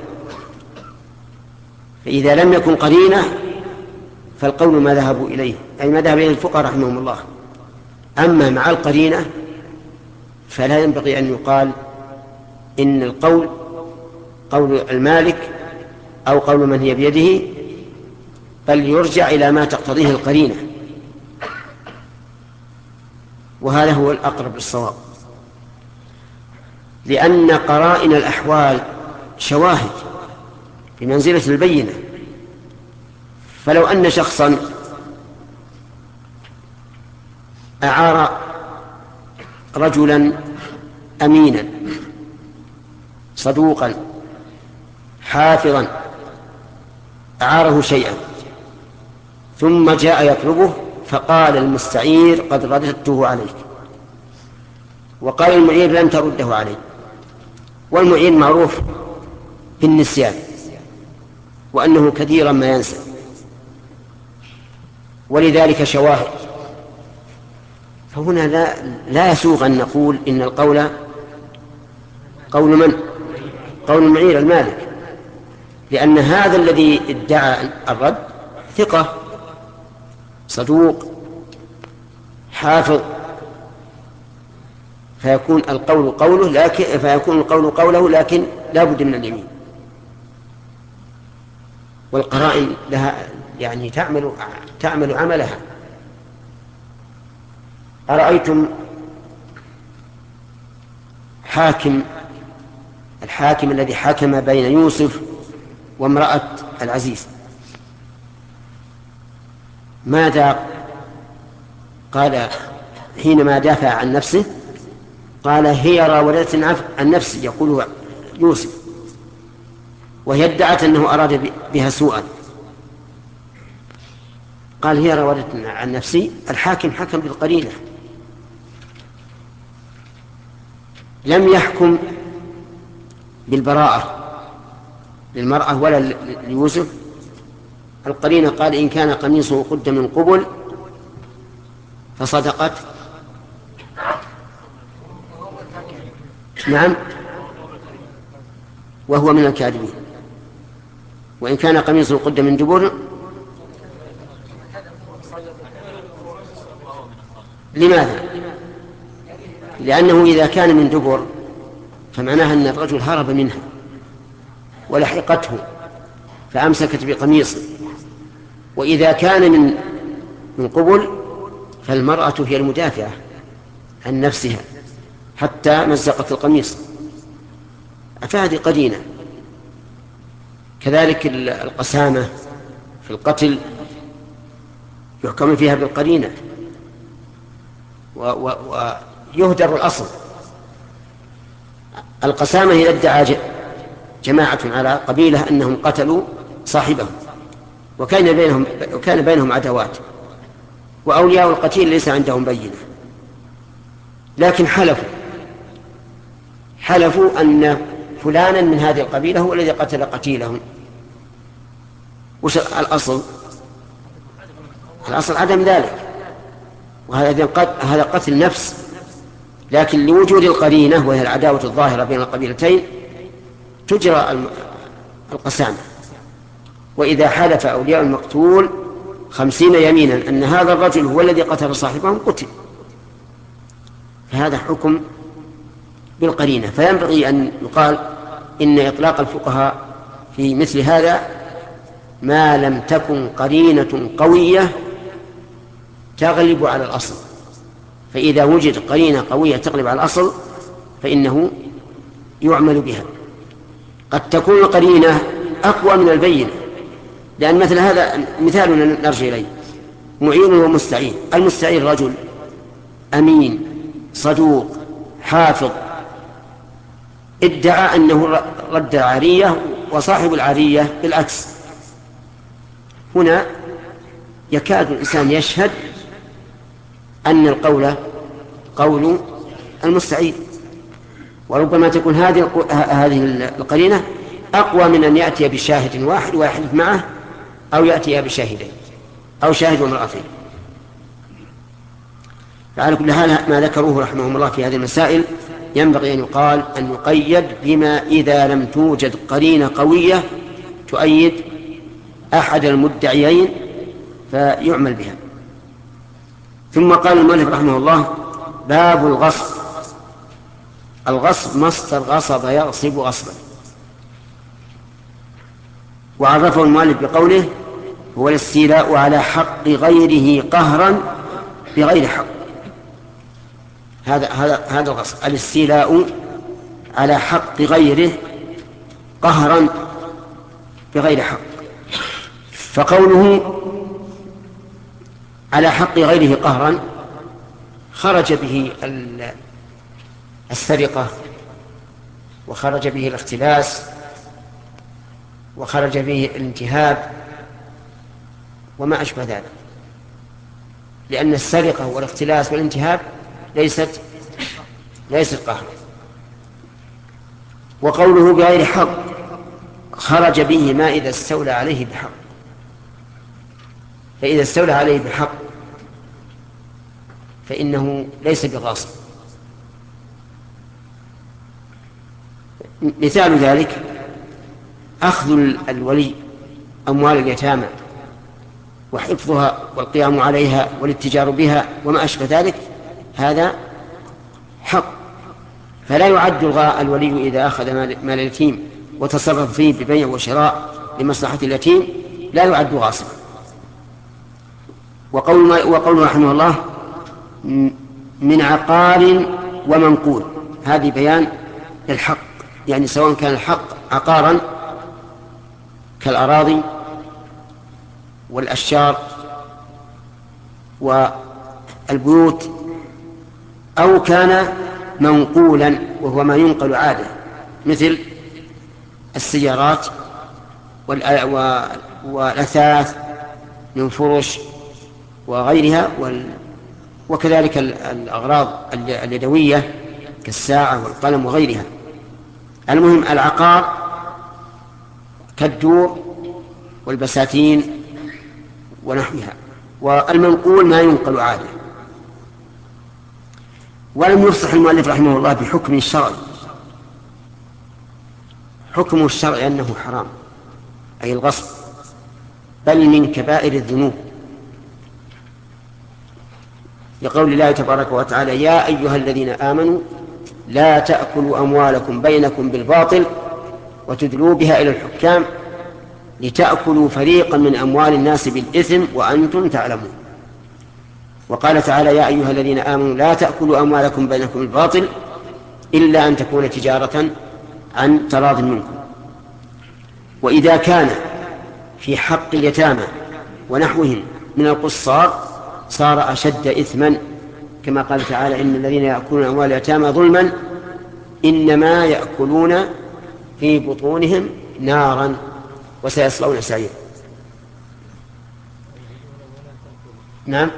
فإذا لم يكن قرينة فالقول ما ذهبوا إليه، أي ما ذهب إليه الفقهاء رحمهم الله. أما مع القرينة فلا ينبغي أن يقال إن القول قول المالك أو قول من هي بيده، بل يرجع إلى ما تقتضيه القرينة، وهذا هو الأقرب للصواب، لأن قرائن الأحوال شواهد بمنزلة البينة. فلو أن شخصا أعار رجلا أمينا صدوقا حافظا أعاره شيئا ثم جاء يطلبه فقال المستعير قد رددته عليك، وقال المعير لن ترده علي، والمعير معروف بالنسيان وأنه كثيرا ما ينسى، ولذلك شواهد. فهنا لا, لا يسوغ أن نقول إن القول قول من؟ قول المعير المالك، لأن هذا الذي ادعى الرد ثقة صدوق حافظ، فيكون القول قوله لكن فيكون القول قوله لكن لا بد من اليمين. والقرائن لها يعني تعمل تعمل عملها. أرأيتم حاكم الحاكم الذي حكم بين يوسف وامرأة العزيز، ماذا قال حينما دافع عن نفسه؟ قال هي راودتني عن نفسي، يقول يوسف، وهي ادعت أنه أراد بها سوءا. قال هي راودتني عن نفسي. الحاكم حكم بالقرينة، لم يحكم بالبراءة للمرأة ولا ليوسف. القرينة قال إن كان قميصه قد من قبل فصدقت، نعم، وهو من الكاذبين، وإن كان قميصه قد من دبر. لماذا؟ لأنه إذا كان من دبر فمعناها أن الرجل هرب منها ولحقته فأمسكت بقميصه، وإذا كان من من قبل فالمرأة هي المدافعة عن نفسها حتى مزقت القميص، فهذه قرينة. كذلك القسامة في القتل يحكم فيها بالقرينة ويهدر الأصل. القسامة إذا ادعى جماعة على قبيلة أنهم قتلوا صاحبهم وكان بينهم وكان بينهم عداوات، وأولياء القتيل ليس عندهم بينة، لكن حلفوا حلفوا أن فلانا من هذه القبيلة هو الذي قتل قتيلهم. وش الأصل؟ الأصل عدم ذلك، وهذا هذا قتل نفس لكن لوجود القرينة وهي العداوة الظاهرة بين القبيلتين تجرى القسامة. وإذا حلف أولياء المقتول خمسين يمينا أن هذا الرجل هو الذي قتل صاحبهم قتل، فهذا حكم بالقرينة. فينبغي أن يقال إن إطلاق الفقهاء في مثل هذا ما لم تكن قرينة قوية تغلب على الأصل. فإذا وجد قرينة قوية تغلب على الأصل فإنه يعمل بها. قد تكون القرينة أقوى من البينة، لأن مثل هذا مثال نرجع إليه: معين ومستعين. المستعين رجل أمين صدوق حافظ ادعى أنه رد العارية وصاحب العارية بالعكس، هنا يكاد الإنسان يشهد أن القول قول المستعين، وربما تكون هذه هذه القرينة أقوى من أن يأتي بشاهد واحد ويحلف معه، أو يأتي بشاهدين أو شاهد وامرأتين. فعلى كل حال ما ذكروه رحمهم الله في هذه المسائل ينبغي أن يقال أن يقيد بما إذا لم توجد قرينة قوية تؤيد أحد المدعيين فيعمل بها. ثم قال المؤلف رحمه الله: باب الغصب. الغصب مصدر غصب يغصب غصبا، وعرفه المؤلف بقوله: هو الاستيلاء على حق غيره قهرا بغير حق. هذا هذا هذا الغصب، الاستيلاء على حق غيره قهرا بغير حق. فقوله على حق غيره قهرا خرج به السرقة، وخرج به الاختلاس، وخرج به الانتهاب وما أشبه ذلك، لأن السرقة والاختلاس والانتهاب ليست ليست قهر. وقوله بغير حق خرج به ما إذا استولى عليه بحق، فإذا استولى عليه بحق فإنه ليس بغاصب. مثال ذلك أخذ الولي أموال اليتامى وحفظها والقيام عليها والاتجار بها وما أشبه ذلك، هذا حق، فلا يعد الولي إذا أخذ مال اليتيم وتصرف فيه ببيع وشراء لمصلحة اليتيم لا يعد غاصبا. وقول وقوله رحمه الله: من عقار ومنقول، هذه بيان الحق، يعني سواء كان الحق عقارا كالأراضي والأشجار والبيوت، أو كان منقولا وهو ما ينقل عادة مثل السيارات والأثاث من فرش وغيرها، وكذلك الأغراض اليدوية كالساعة والقلم وغيرها. المهم العقار كالدور والبساتين ونحوها، والمنقول ما ينقل عادة. ولم يفصح المؤلف رحمه الله بحكم شرعي، حكم الشرع أنه حرام أي الغصب، بل من كبائر الذنوب، لقول الله تبارك وتعالى: يا أيها الذين آمنوا لا تأكلوا أموالكم بينكم بالباطل وتدلوا بها إلى الحكام لتأكلوا فريقا من أموال الناس بالإثم وأنتم تعلمون. وقال تعالى: يا أيها الذين آمنوا لا تأكلوا أموالكم بينكم بالباطل إلا أن تكون تجارة عن تراض منكم. وإذا كان في حق اليتامى ونحوهم من القصار صار أشد إثما، كما قال تعالى: إن الذين يأكلون أموال اليتامى ظلما إنما يأكلون في بطونهم نارا وسيصلون سعيرا. نعم،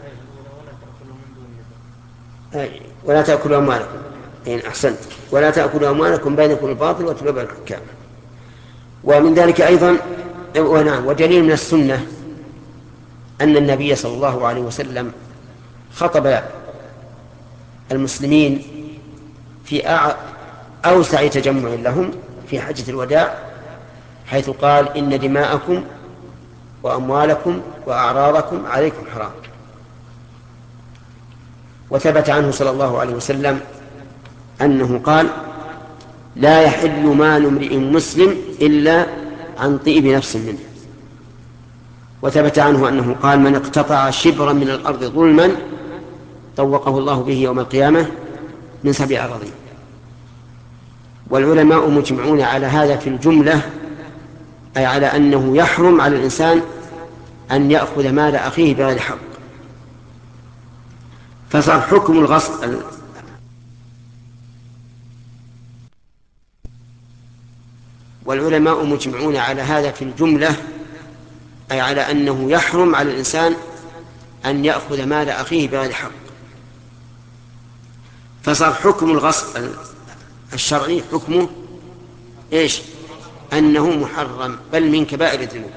ولا تأكلوا أموالكم، إن أحسنت، ولا تأكلوا أموالكم بينكم الباطل وتدلوا بها إلى الحكام. ومن ذلك أيضا ونعم ودليل من السنة أن النبي صلى الله عليه وسلم خطب المسلمين في أوسع تجمع لهم في حجة الوداع، حيث قال إن دماءكم وأموالكم وأعراضكم عليكم حرام. وثبت عنه صلى الله عليه وسلم أنه قال لا يحل مال امرئ مسلم إلا عن طيب نفس منه. وثبت عنه أنه قال من اقتطع شبرا من الأرض ظلما طوقه الله به يوم القيامة من سبع أراضين. والعلماء مجمعون على هذا في الجملة، أي على أنه يحرم على الإنسان أن يأخذ مال أخيه بغير حق. فصار حكم الغصب والعلماء مجمعون على هذا في الجملة، أي على أنه يحرم على الإنسان أن يأخذ مال أخيه بغير حق. فصار حكم الغصب الشرعي حكمه إيش؟ أنه محرم، بل من كبائر الذنوب.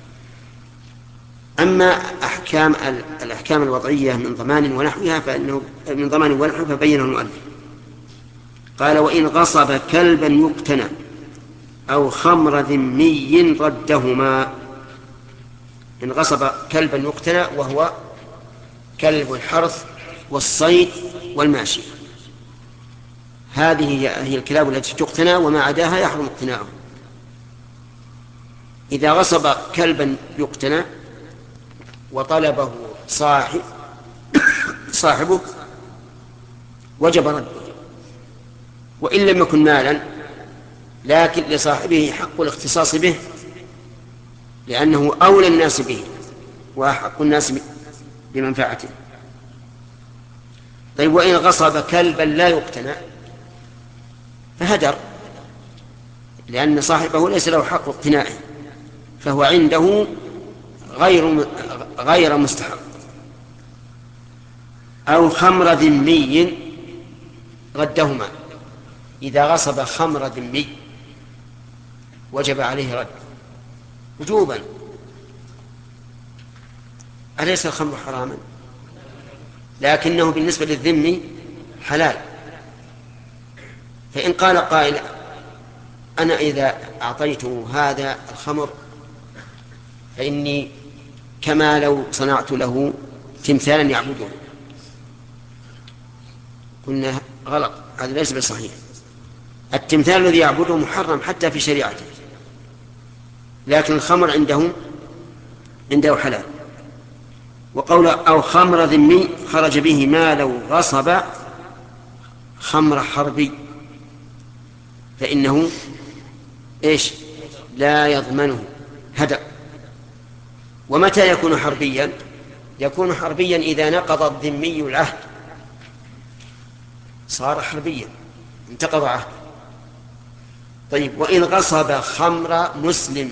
أما أحكام الأحكام الوضعية من ضمان ونحوها فإنه من ضمان ونحوها فبينه المؤلف قال وإن غصب كلبا يقتنى أو خمر ذمي ردهما. إن غصب كلبا يقتنى وهو كلب الحرث والصيد والماشي، هذه هي الكلاب التي تقتنى وما عداها يحرم اقتناؤه. إذا غصب كلبا يقتنى وطلبه صاحب صاحبه وجب رده، وإن لم يكن مالا لكن لصاحبه حق الاختصاص به لأنه أولى الناس به وأحق الناس بمنفعته. طيب وإن غصب كلبا لا يقتنى فهدر، لأن صاحبه ليس له حق اقتنائه فهو عنده غير غير مستحق. أو خمر ذمي ردهما، إذا غصب خمر ذمي وجب عليه رد وجوبا. أليس الخمر حراما؟ لكنه بالنسبة للذمي حلال. فإن قال قائل أنا إذا أعطيته هذا الخمر فإني كما لو صنعت له تمثالا يعبده، قلنا غلط، هذا ليس بصحيح. التمثال الذي يعبده محرم حتى في شريعته، لكن الخمر عنده عنده حلال. وقول أو خمر ذمي خرج به ما لو غصب خمر حربي فإنه إيش؟ لا يضمنه هدأ. ومتى يكون حربيا؟ يكون حربيا إذا نقض الذمي العهد صار حربيا، انتقض عهد. طيب وإن غصب خمر مسلم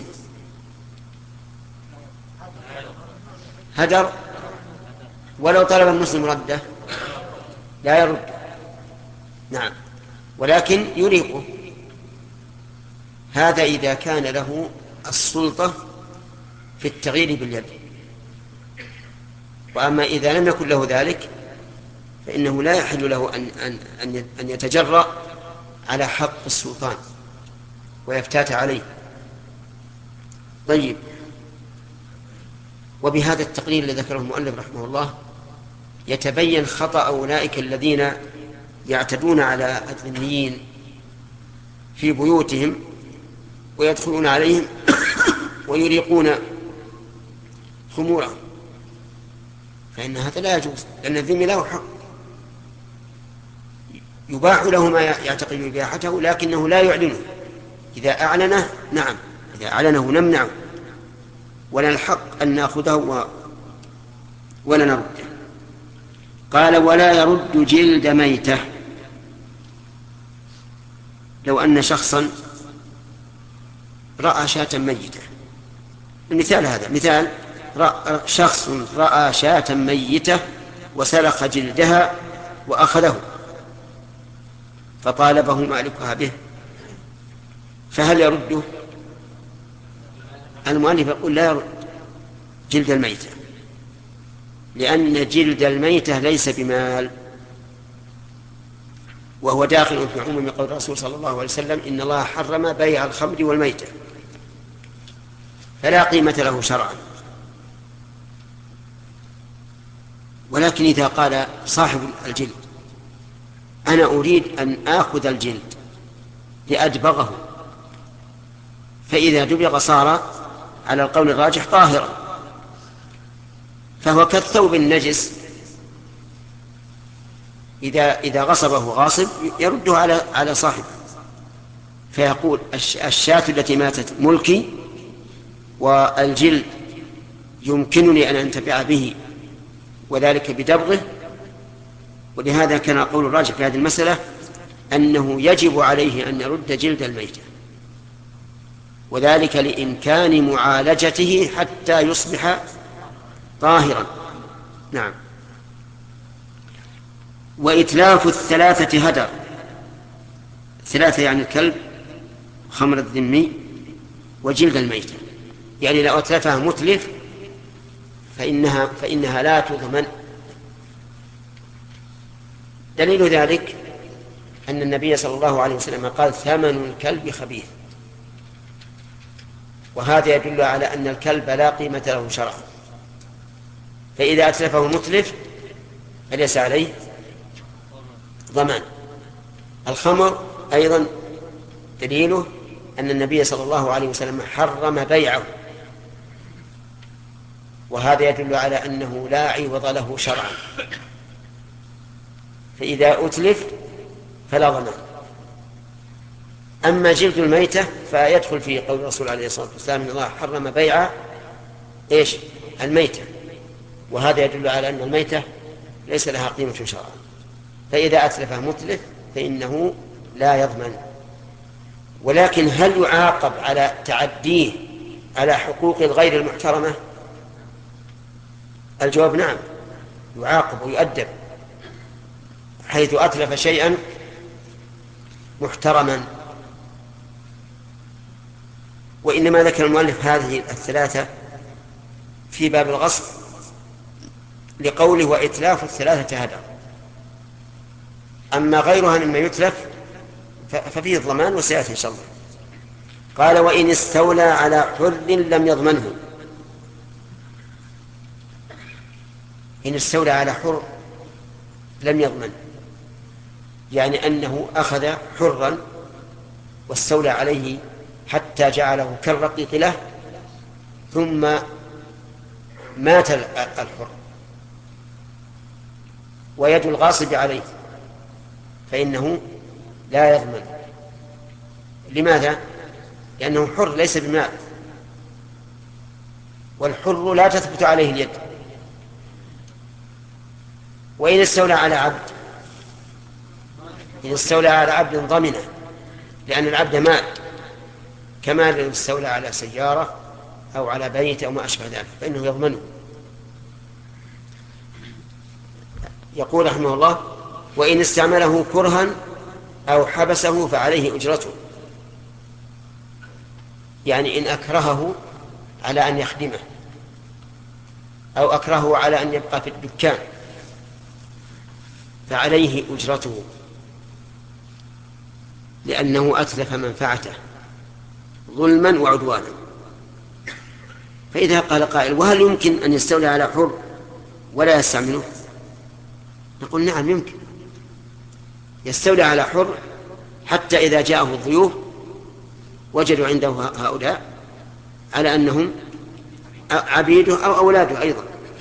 هدر، ولو طلب المسلم رده لا يرد، نعم، ولكن يريقه. هذا إذا كان له السلطة في التغيير باليد. وأما إذا لم يكن له ذلك فإنه لا يحل له أن, أن, أن يتجرأ على حق السلطان ويفتات عليه. طيب، وبهذا التقرير الذي ذكره المؤلف رحمه الله يتبين خطأ أولئك الذين يعتدون على الذميين في بيوتهم ويدخلون عليهم ويريقون خمورهم، فإن هذا لا يجوز، لأن الذمي له حق يباح له ما يعتقد إباحته لكنه لا يعلنه. إذا أعلنه نعم، إذا أعلنه نمنعه، ولا الحق أن نأخذه و... ولا نرده. قال ولا يرد جلد ميتة. لو أن شخصا رأى شاة ميتة، المثال هذا مثال رأى شخص رأى شاة ميتة وسلخ جلدها وأخذه فطالبه مالكها به، فهل يرده؟ المؤلف يقول لا يرد جلد الميتة، لأن جلد الميتة ليس بمال، وهو داخل في عموم قول الرسول صلى الله عليه وسلم إن الله حرم بيع الخمر والميتة، فلا قيمة له شرعا. ولكن إذا قال صاحب الجلد أنا أريد أن آخذ الجلد لأدبغه، فإذا دبغ صار على القول الراجح طاهرا، فهو كالثوب النجس إذا إذا غصبه غاصب يرده على على صاحبه، فيقول الشاة التي ماتت ملكي والجلد يمكنني أن أنتفع به وذلك بدبغه. ولهذا كان قول الراجح في هذه المسألة أنه يجب عليه أن يرد جلد الميتة، وذلك لإمكان معالجته حتى يصبح طاهرا. نعم. وإتلاف الثلاثة هدر، ثلاثة يعني الكلب، خمر الذمي، وجلد الميتة، يعني لو أتلفها متلف فإنها, فإنها لا تضمن. دليل ذلك أن النبي صلى الله عليه وسلم قال ثمن الكلب خبيث، وهذا يدل على أن الكلب لا قيمة له شرعا، فإذا أتلفه متلف فليس عليه ضمان. الخمر أيضا دليله أن النبي صلى الله عليه وسلم حرم بيعه، وهذا يدل على أنه لا عوض له شرعا، فإذا أتلف فلا ضمان. أما جلد الميتة فيدخل في قول الرسول عليه الصلاة والسلام إن الله حرم بيع إيش الميتة، وهذا يدل على أن الميتة ليس لها قيمة شرعا، فإذا أتلفه متلف فإنه لا يضمن. ولكن هل يعاقب على تعديه على حقوق الغير المحترمة؟ الجواب نعم، يعاقب ويؤدب حيث أتلف شيئا محترما. وإنما ذكر المؤلف هذه الثلاثة في باب الغصب لقوله وإتلاف الثلاثة هدر. أما غيرها مما يتلف ففيه الضمان وسيأتي إن شاء الله. قال وإن استولى على حر لم يضمنه. إن استولى على حر لم يضمن، يعني أنه أخذ حرا واستولى عليه حتى جعله كالرقيق له ثم مات الحر ويد الغاصب عليه، فإنه لا يضمن. لماذا؟ لأنه حر ليس بمال، والحر لا تثبت عليه اليد. وإن استولى على عبد، إن استولى على عبد ضمنه، لأن العبد مال، كما لو استولى على سيارة أو على بيت أو ما أشبه ذلك فإنه يضمنه. يقول رحمه الله وإن استعمله كرها أو حبسه فعليه أجرته، يعني إن أكرهه على أن يخدمه أو أكرهه على أن يبقى في الدكان فعليه أجرته، لأنه أتلف منفعته ظلما وعدوانا. فإذا قال قائل وهل يمكن أن يستولي على حر ولا يستعمله؟ نقول نعم يمكن يستولي على حر حتى إذا جاءه الضيوف وجدوا عنده هؤلاء على أنهم عبيده أو أولاده أيضا،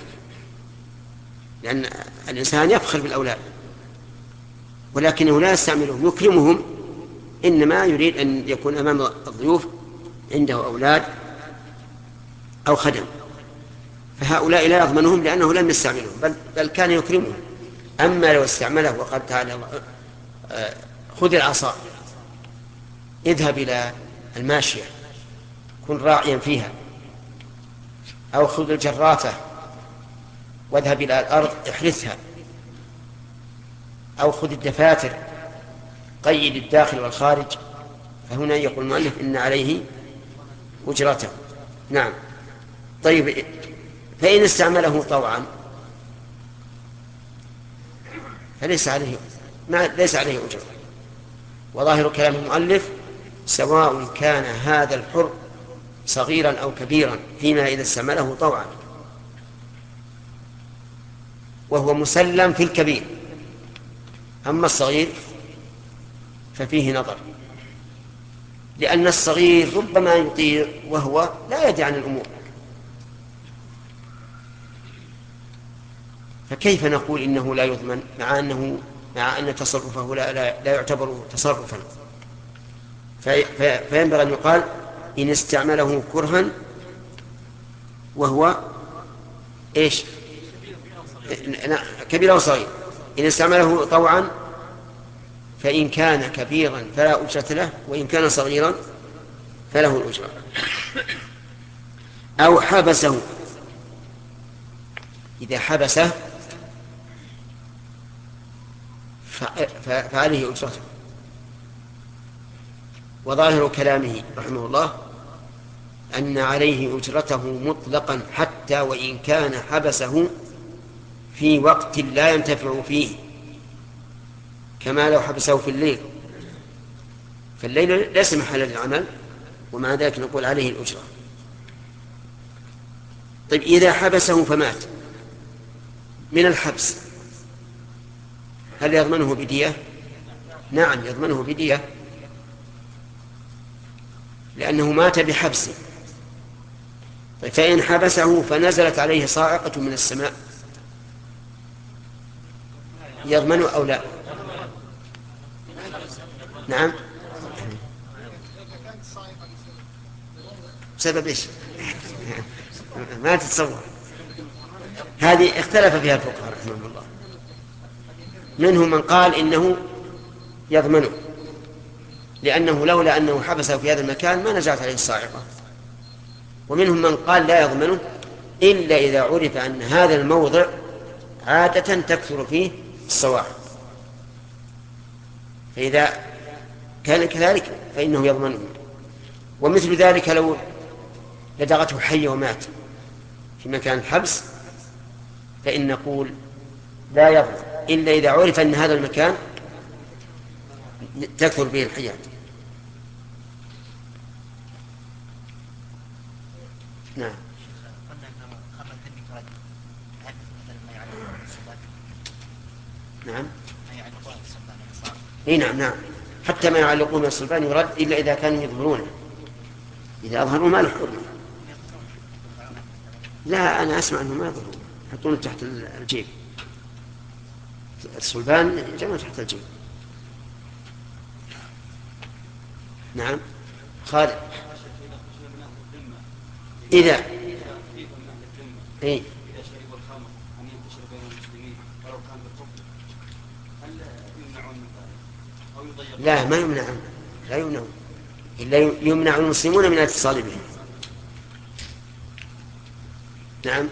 لأن الإنسان يفخر بالأولاد، ولكنه لا يستعملهم يكرمهم، إنما يريد أن يكون أمام الضيوف عنده أولاد أو خدم، فهؤلاء لا يضمنهم لأنه لم يستعملهم بل, بل كان يكرمهم. أما لو استعمله وقال تعالى الله خذ العصا اذهب إلى الماشية كن راعيا فيها، أو خذ الجرافة واذهب إلى الأرض احرثها، أو خذ الدفاتر قيد الداخل والخارج، فهنا يقول المؤلف إن عليه أجرته. نعم. طيب فإن استعمله طوعا فليس عليه ما ليس عليه أجرة. وظاهر كلام المؤلف سواء كان هذا الحر صغيرا أو كبيرا فيما إذا استعمله طوعا، وهو مسلم في الكبير. أما الصغير ففيه نظر، لأن الصغير ربما يطيع وهو لا يدري عن الأمور، فكيف نقول إنه لا يضمن مع أنه مع أن تصرفه لا, لا, لا يعتبر تصرفا؟ في في فينبغي أن يقال إن استعمله كرها وهو إيش كبير أو صغير، إن استعمله طوعا فإن كان كبيرا فلا أجرة له، وإن كان صغيرا فله الأجرة. أو حبسه، إذا حبسه فعليه أجرته. وظاهر كلامه رحمه الله أن عليه أجرته مطلقا حتى وإن كان حبسه في وقت لا ينتفع فيه، كما لو حبسه في الليل، فالليل ليس محل للعمل، ومع ذلك نقول عليه الأجرة. طيب إذا حبسه فمات من الحبس هل يضمنه بدية؟ نعم يضمنه بدية، لأنه مات بحبسه. طيب فإن حبسه فنزلت عليه صاعقة من السماء يضمنه أو لا؟ نعم. بسبب إيش؟ ما تتصور، هذه اختلف فيها الفقهاء رحمهم الله. منهم من قال إنه يضمنه، لأنه لولا أنه حبسه في هذا المكان ما نزلت عليه الصاعقة. ومنهم من قال لا يضمنه إلا إذا عرف أن هذا الموضع عادة تكثر فيه الصواعق، فإذا كان كذلك فإنه يضمنه. ومثل ذلك لو لدغته حية ومات في مكان الحبس فإن نقول لا يضمن إلا إذا عرف أن هذا المكان تكثر به الحيات. نعم. نعم. اي نعم نعم، حتى ما يعلقون من الصلبان يرد إلا إذا كانوا يظهرونه، إذا أظهروا ما له حرمة. لا أنا أسمع أنه ما يظهرون، يحطونه تحت الجيب، الصلبان يجمعون تحت الجيب. نعم خالد. إذا إيه لا ما يمنعون، لا يمنعون، إلا يمنع المسلمون من الاتصال بهم. نعم.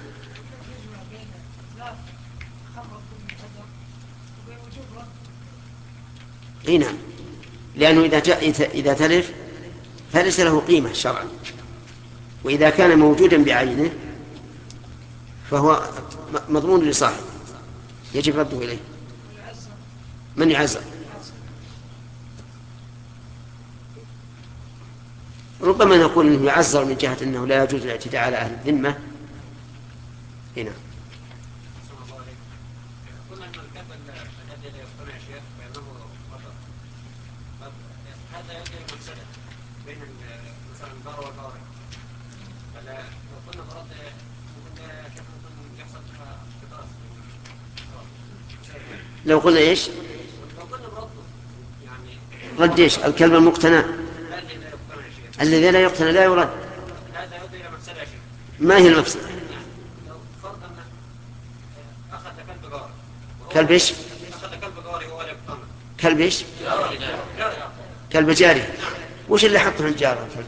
اي نعم، لأنه إذا جاء إذا تلف فليس له قيمة شرعا، وإذا كان موجودا بعينه فهو مضمون لصاحبه يجب رده إليه. من يعزر؟ ربما نقول انه يعذر من جهة انه لا يجوز الاعتداء على اهل الذمة. هنا قلنا ان الكتب الذي يقتنع شيخ بانه خطأ، هذا يؤدي الى مفسدة بين مثلا البار والباري، فلا لو قلنا فرض ممكن شيخ يحصل اقتراص. لو قلنا ايش؟ لو قلنا برده يعني رد ايش؟ الكلب المقتنع الذي لا يقتنع لا يرد. هذا يؤدي الى مفسدة يا شيخ. ما هي المفسدة؟ لو فرض ان اخذ كلب جاري. كلب ايش؟ اخذ كلب جاري وهو لا يقتنع. كلب ايش؟ كلب جاري. وش اللي حطه عند جاره الكلب؟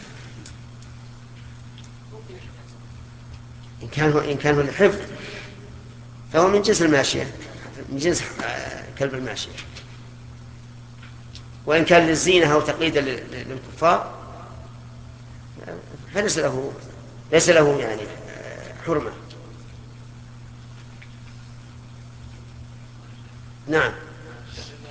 إن كان هو إن كان هو الحفظ فهو من جنس الماشية، من جنس كلب الماشية. وإن كان للزينة أو تقليدا للكفار فليس له ليس له يعني حرمة. بالنسبة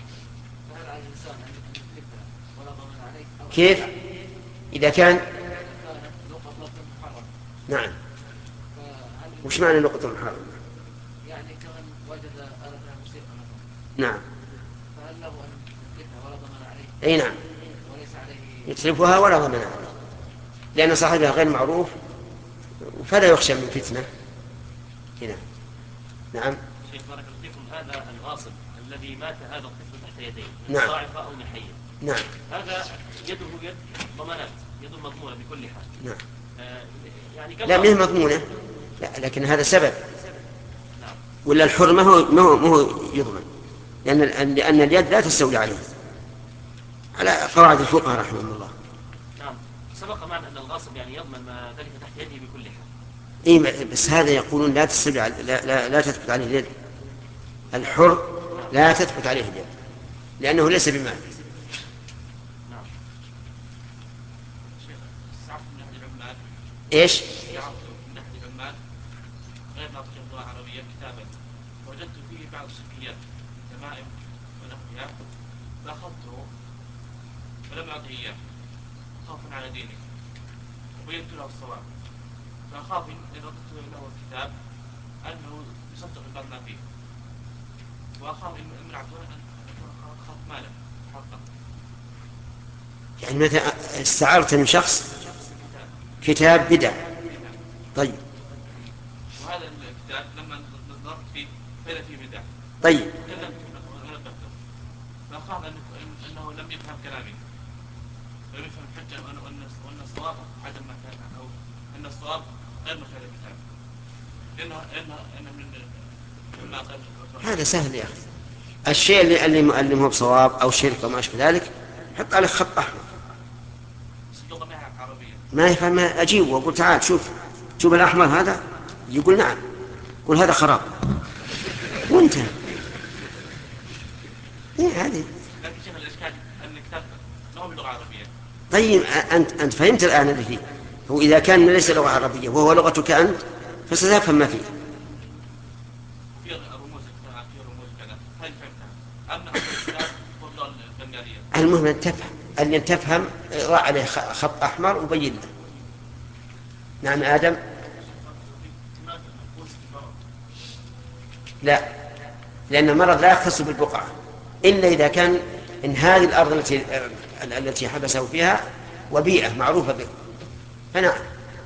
فهل على الإنسان أن يملكها ولا ضمان عليه؟ أو كيف إذا كان كانت لقطة لفظ محرم؟ نعم فهل وش معنى نقطة محرمة؟ يعني كمن وجد آلة موسيقى مثلا، نعم فهل له أن يملكها ولا ضمان عليه؟ أي نعم وليس عليه يتلفها ولا ضمان عليه لأن صاحبها غير معروف فلا يخشى من فتنة هنا. نعم شيخ بارك الله فيكم، هذا الغاصب الذي مات هذا الطفل تحت يديه من نعم. صاعقة أو نحية، نعم هذا يده يد ضمانات، يد مضمونة بكل حال. نعم آه يعني لا مه مضمونة، لا لكن هذا سبب، نعم. ولا الحر ما هو ما هو, ما هو يضمن، لأن لأن اليد لا تستولي عليه على قواعد الفقهاء رحمه الله. نعم سبق معنا أن الغاصب يعني يضمن ما ذلك تحت يده بكل حال. إيه بس هذا يقولون لا تستولي على لا, لا, لا تثبت عليه اليد، الحر لا تثبت عليه اليد لأنه ليس بمال. نعم. شيخ استعرت من أهل العمال إيش؟ استعرت من أهل العمال غير ناطق اللغة العربية كتابا وجدت فيه بعض الشركيات تمائم ونحوها فأخذته ولم أعطه إياه خوفا على دينه وبينت له الصواب، فأخاف إن رددت له الكتاب أنه يصدق بعض ما فيه، وأخاف إن منعته أن أخاف ماله حقا. يعني مثلا استعرت من شخص كتاب بدع، طيب وهذا الكتاب لما نظرت فيه فإذا فيه بدع طيب كلمته ونبهته، فأخاف أنه لم يفهم كلامي ولم يفهم الحجة وأن الصواب عدم ما كان أو أن الصواب غير ما كان الكتاب لأنه أنه من مما قال هذا سهل يا أخي، الشيء اللي اللي اللي هو بصواب أو شرك أو ما أشبه ذلك حط عليه خط أحمر، اللغة ما هي عربية ما يفهم أجيبه وأقول تعال شوف شوف الأحمر هذا، يقول نعم، يقول هذا خراب وانتهى. إيه هذه. لكن شيخ الإشكال أن الكتاب ما هو باللغة العربية. طيب أنت أنت فهمت الآن اللي فيه، هو إذا كان ليس لغة عربية وهو لغتك أنت فستفهم ما فيه. في رموز كذا في رموز كذا هل فهمتها؟ أما الكتاب هو باللغة البنغالية. المهم أن تفهم، أن تفهم ضع عليه خط أحمر وبين له. نعم آدم. لا، لأن المرض لا يختص بالبقعة إلا إذا كان إن هذه الأرض التي التي حبسه فيها وبيئة معروفة به، فنعم.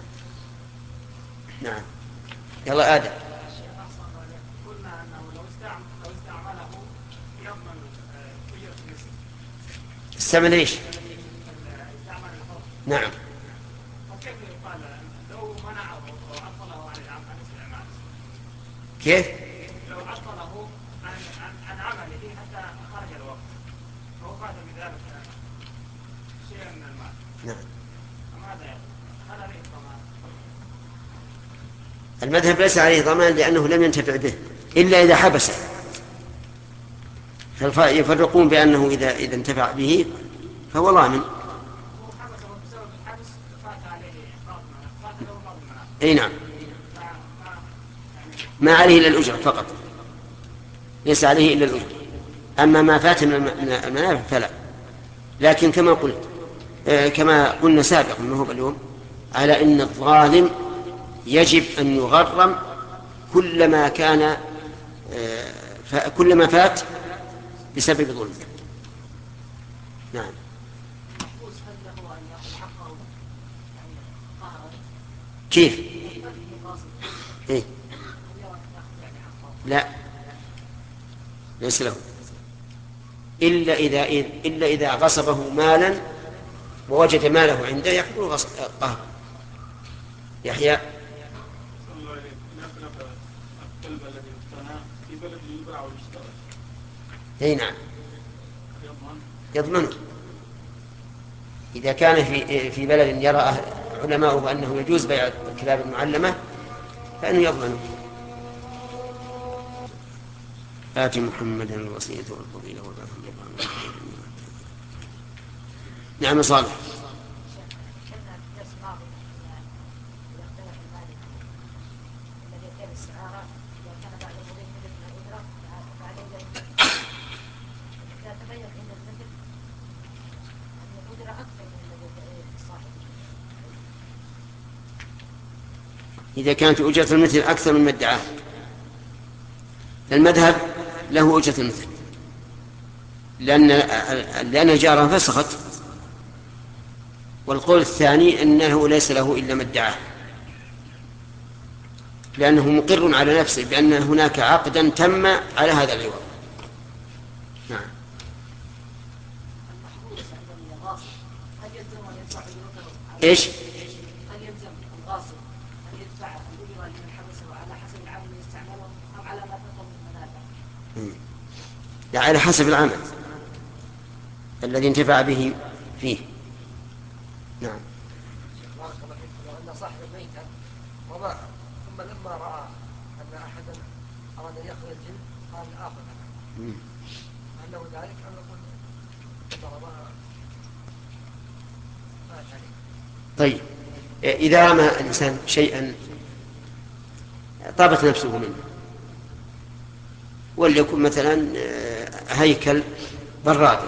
نعم يلا آدم. قلنا أنه لو استعمل لو استعمله يضمن أجرة المثل. استعمل إيش؟ استعمل الحر. نعم. فكيف يقال لو منعه أو عطله عن العمل عن استعماله؟ كيف؟ لو عطله عن عن عن عمله حتى خرج الوقت فهو فات بذلك شيئا من المال. نعم. فماذا يقول؟ هل عليه الضمان؟ المذهب ليس عليه ضمان لأنه لم ينتفع به إلا إذا حبسه، فيفرقون بأنه إذا إذا انتفع به فهو ضامن. هو حبسه بسبب الحبس فات عليه بعض المنافع، فات له بعض المنافع. أي نعم، ف- ف- يعني ما عليه إلا الأجرة فقط، ليس عليه إلا الأجرة، أما ما فات من المنافع فلا. لكن كما قلت آه كما قلنا سابقا ما هو اليوم على أن الظالم يجب أن يغرم كلما كان آه كلما فات بسبب ظلمه. نعم. يجوز هل له أن يأخذ حقه يعني قهرا؟ كيف؟ قتله قاصد. إيه؟ هل يأخذ يعني حقه؟ لا ليس له إلا إذا إلا إذا غصبه مالا ووجد ماله عنده يحمل غصب قهر. يحيى. صلى الله عليه وسلم الكلب الذي اقتنى في بلد يباع ويشترى أي نعم يضمن يضمنه إذا كان في في بلد يرى علماؤه أنه يجوز بيع الكلاب المعلمة فإنه يضمنه. آت محمدا الوصية والفضيلة والبعث. نعم صالح. كنا في درس ماضي إذا اختلف المالك الذي كان الاستعارة إذا كان بعد مضي مثل الأجرة بعد إذا تبين عند الذكر أن الأجرة أكثر من الصاحب. إذا كانت أجرة المثل أكثر من ادعاه، المذهب له أجرة المثل، لأن لأن جارها فسخت. والقول الثاني أنه ليس له إلا ما ادعاه، لأنه مقر على نفسه بأن هناك عقدا تم على هذا العوض. نعم. إيش؟ هل يلزم الغاصب أن يدفع الأجرة لمن حبسه على حسب العمل الذي استعمله أم على ما تقوم المنافع؟ لا، على حسب العمل الذي انتفع به فيه. نعم. لو أن صاحب الميتة وضع ثم لما رأى أن أحدا أراد أن يأخذ الجن قال آخذ، هل له ذلك أم يقول ضربها فات عليه؟ طيب، إذا رمى الإنسان شيئا طابت نفسه منه، وليكن مثلا هيكل برادة،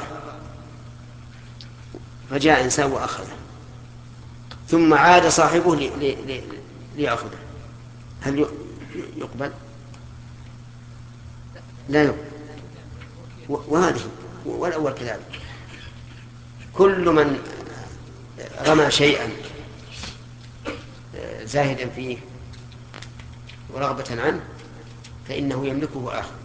فجاء إنسان وأخذه، ثم عاد صاحبه ليأخذه، هل يقبل؟ لا يقبل. وهذه والأول كذلك، كل من رمى شيئا زاهدا فيه ورغبة عنه فإنه يملكه آخر.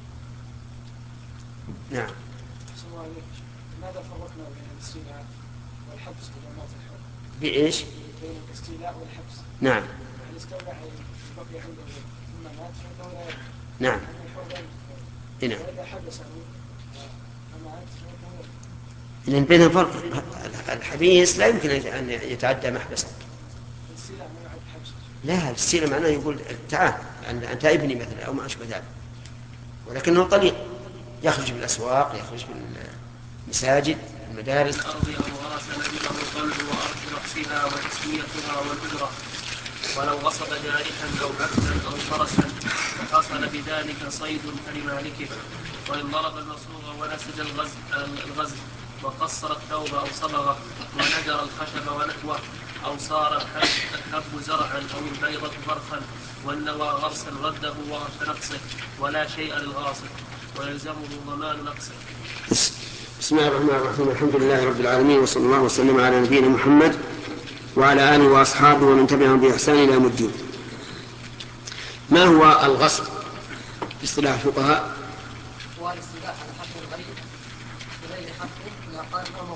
نعم. ماذا فرقنا بين الاستيلاء والحبس بجماعة الحر؟ بإيش؟ بين الاستيلاء والحبس. نعم. هل استولى بقي عنده ثم مات فإنه لا يبقى. نعم. نعم. وإذا حبسه فمات فإنه يبقى. لأن بينهم فرق. الحبيس لا يمكن أن يتعدى محبسه. الاستيلاء ما يعد حبسه. لا، الاستيلاء معناه يقول تعال أنت ابني مثلا أو ما أشبه ذلك، ولكنه طليق يخرج بالأسواق، يخرج بالمساجد، المدارس. الأرض أو غرس نبله القلب وأرض رأسها وتسميتها والأجرة، ولو غصب جارحا أو عبدا أو فرسا فحصل بذلك صيد فلمالكه. وإن ضرب المصوغ ونسج الغزل وقصر الثوب أو صبغه ونجر الخشب ونحوه أو صار الحب زرعا أو البيضة فرخا والنوى غرسا رده وغرس نقصه ولا شيء للغاصب ويلزمه ضمان نقصه. بسم الله الرحمن الرحيم. الحمد لله رب العالمين، وصلى الله وسلم على نبينا محمد وعلى آله وأصحابه ومن تبعهم بإحسان إلى يوم الدين. ما هو الغصب باصطلاح الفقهاء؟ هو الاستيلاء على حق الغير بغير حق لا قال أمر.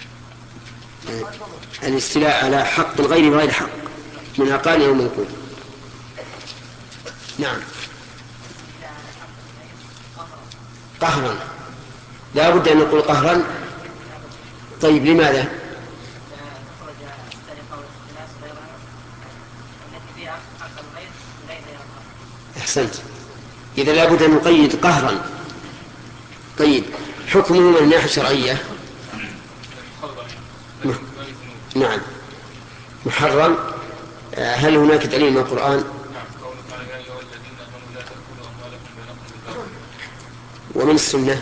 الاستيلاء على حق الغير بغير حق من أقال أو منقول. نعم. قهرا، لا بد أن نقول قهرا. طيب لماذا؟ أحسنت، إذا لا بد أن نقيد قهرا. طيب حكمه من الناحية الشرعية؟ نعم محرم. هل هناك دليل من القرآن ومن السنة؟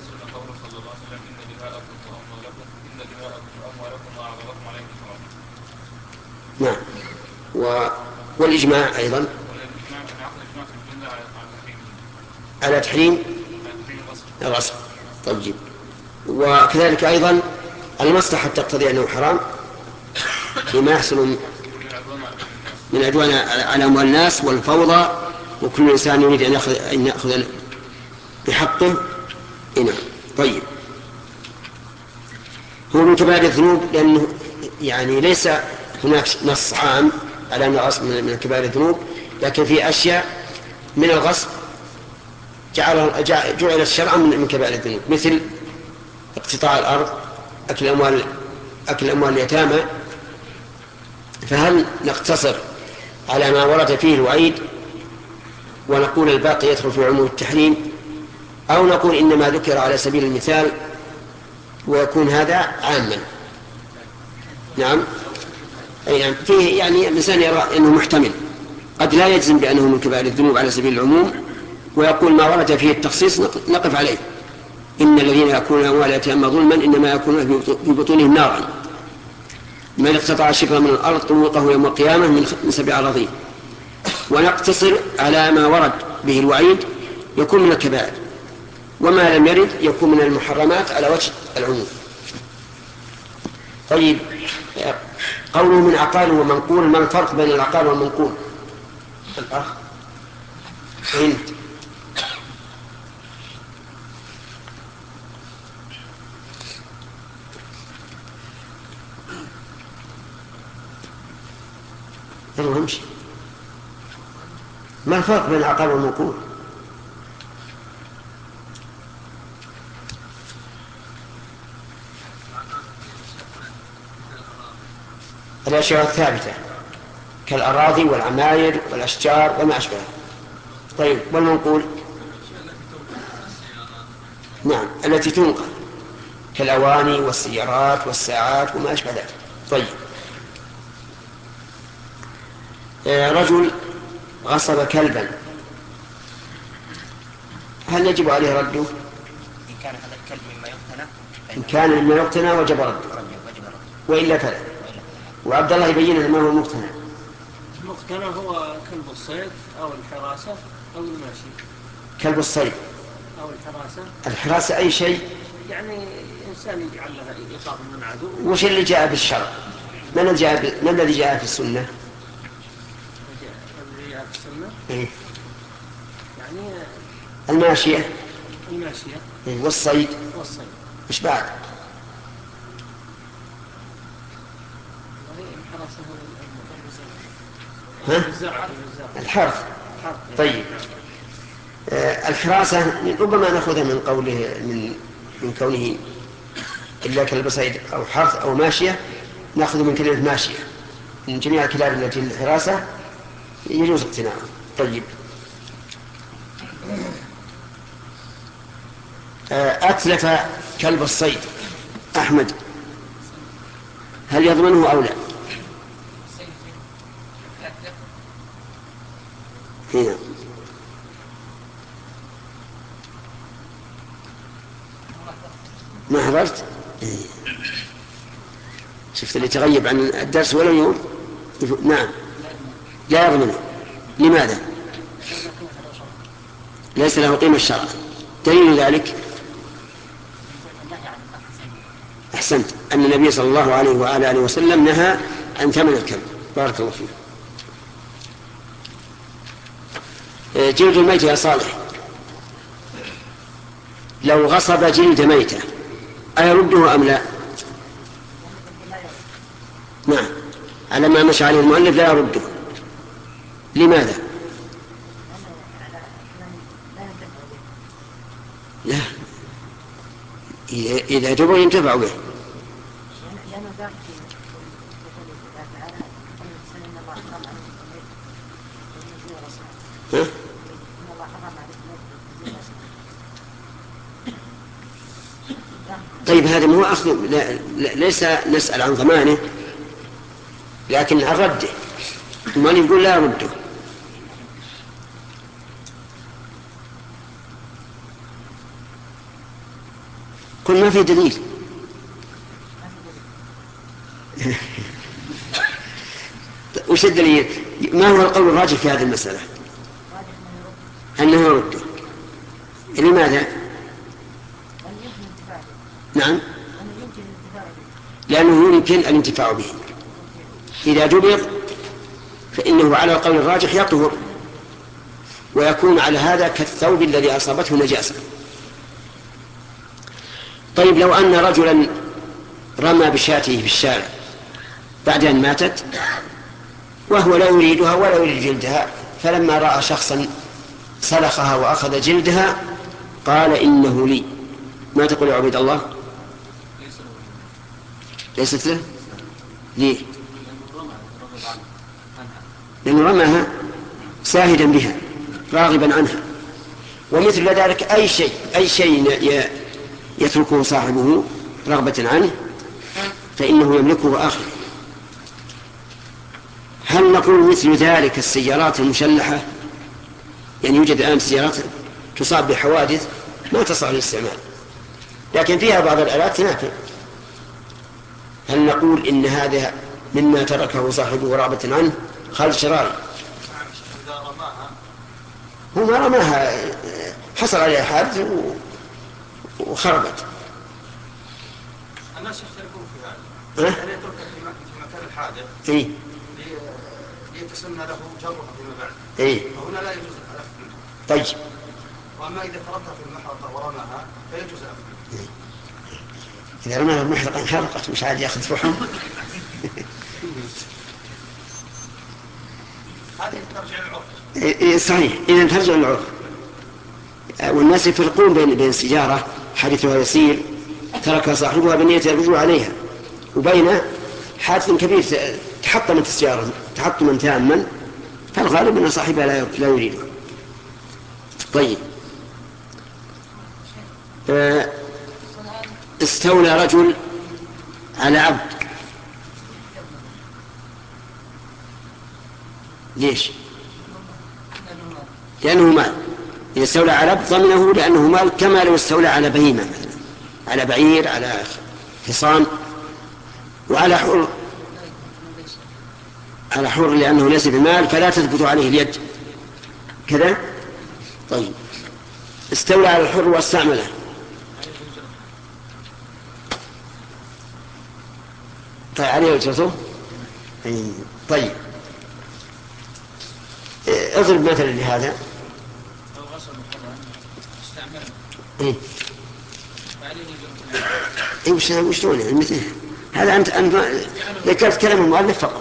نعم. و... والإجماع أيضا على تحريم الغصب. طيب، وكذلك أيضا المصلحة تقتضي أنه حرام فيما يحصل من عدوان على أموال الناس والفوضى، وكل إنسان يريد أن يأخذ, أن يأخذ بحقه. نعم. طيب، هو من كبائر الذنوب لأنه يعني ليس هناك نص عام على أن الغصب من كبائر الذنوب، لكن في أشياء من الغصب جعل, جعل الشرع من كبائر الذنوب، مثل اقتطاع الأرض، أكل أموال أكل أموال اليتامى. فهل نقتصر على ما ورد فيه الوعيد ونقول الباقي يدخل في عموم التحريم، أو نقول إنما ذكر على سبيل المثال ويكون هذا عاما؟ نعم. أي نعم. فيه يعني الإنسان يرى أنه محتمل، قد لا يجزم بأنه من كبائر الذنوب على سبيل العموم، ويقول ما ورد فيه التخصيص نقف عليه. إن الذين يأكلون أموال اليتامى ظلما إنما يأكلون في بطونهم نارا من اقتطع شبرا من الأرض طوقه يوم القيامة من سبع أراضين. ونقتصر على ما ورد به الوعيد يكون من الكبائر، وما لم يرد يكون من المحرمات على وجه العموم. طيب، قوله من عقال ومنقول، ما الفرق بين العقال والمنقول؟ الأخ أنت يلا امشي. ما الفرق بين العقال والمنقول؟ الأشياء الثابتة كالأراضي والعماير والأشجار وما أشبهها. طيب، والمنقول؟ نعم، التي تنقل كالأواني والسيارات والساعات وما أشبه ذلك. طيب، رجل غصب كلبا، هل يجب عليه رده؟ إن كان هذا الكلب مما يقتنى إن كان مما يقتنى وجب رده، وإلا فلا. وعبد الله يبين لنا ما هو المقتنى. المقتنى هو كلب الصيد أو الحراسة أو الماشي. كلب الصيد أو الحراسة. الحراسة أي شيء يعني إنسان يجعل لها إيقاف من عدو. وش اللي جاء بالشرع؟ ما الذي جاء ما الذي جاء في السنة؟ الذي جاء في السنة. إيه؟ يعني الماشية. الماشية. إيه؟ والصيد. والصيد. إيش بعد؟ ها؟ الحرث. طيب، آه الحراسة ربما نأخذها من قوله من من كونه إلا كلب صيد أو حرث أو ماشية، نأخذ من كلمة ماشية. من جميع الكلاب التي للحراسة يجوز اقتناعها. طيب، آه أتلف كلب الصيد أحمد، هل يضمنه أو لا؟ هنا ما حضرت؟ شفت اللي تغيب عن الدرس ولا يوم؟ نعم، لا يضمنه. لماذا؟ ليس له قيمة الشرع. دليل ذلك أحسنت، أن النبي صلى الله عليه وآله وسلم نهى عن ثمن الكلب. بارك الله فيك. جلد الميت يا صالح، لو غصب جلد ميتة أيرده أم لا؟ نعم، على ما مشى عليه المؤلف لا يرده. لماذا؟ لا، إذا جبر ينتفع به. ها؟ طيب، هذا مو أخذ، لا ليس نسأل عن ضمانه لكن عن رده. المؤلف يقول لا رده. كل ما في دليل. وش الدليل؟ ما هو القول الراجح في هذه المسألة؟ أنه يرده. لماذا؟ نعم، لأنه يمكن الانتفاع به. إذا جبر فإنه على القول الراجح يطهر، ويكون على هذا كالثوب الذي أصابته نجاسة. طيب، لو أن رجلا رمى بشاته في الشارع بعد أن ماتت وهو لا يريدها ولا يريد جلدها، فلما رأى شخصا سلخها وأخذ جلدها قال إنه لي، ما تقول يا عبيد الله؟ ليست له. ليه؟ لأنه رماها ساهدا بها راغبا عنها. ومثل ذلك أي شيء أي شيء يتركه صاحبه رغبة عنه فإنه يملكه آخر. هل نقول مثل ذلك السيارات المشلحة؟ يعني يوجد الآن سيارات تصاب بحوادث ما تصلح للاستعمال، لكن فيها بعض الآلات تنافع. هل نقول إن هذا مما تركه صاحبه رغبة عنه خالد شراري؟ هو ما رماها، حصل عليها حادث وخربت. الناس يختلفون في هذا. هل يتركها في مكان الحادث؟ إيه. ليتسنى له جرها فيما بعد. إيه. وهنا لا يجوز الأخذ منه. طيب. وأما إذا تركها في المحرقة ورماها فيجوز الأخذ منه. إذا رماها المحرقة انحرقت مش عاد يأخذ فحم. هذه ترجع للعرف. إيه صحيح، إذا ترجع للعرف. والناس يفرقون بين بين سيارة حادثها يسير ترك صاحبها بنية الرجوع عليها، وبين حادث كبير تحطمت السيارة تحطما تاما، فالغالب أن صاحبها لا يريده. طيب. استولى رجل على عبد. ليش؟ لأنه مال. إذا استولى على عبد ضمنه لأنه مال، كما لو استولى على بهيمة مثلا، على بعير، على حصان، وعلى حر على حر لأنه ليس بمال فلا تثبت عليه اليد كذا. طيب. استولى على الحر واستعمله. طيب عليه أجرته. طيب اضرب مثلا لهذا. ايه ايه وش وش تقول يعني مثل هذا؟ انت انت ذكرت كلام المؤلف فقط،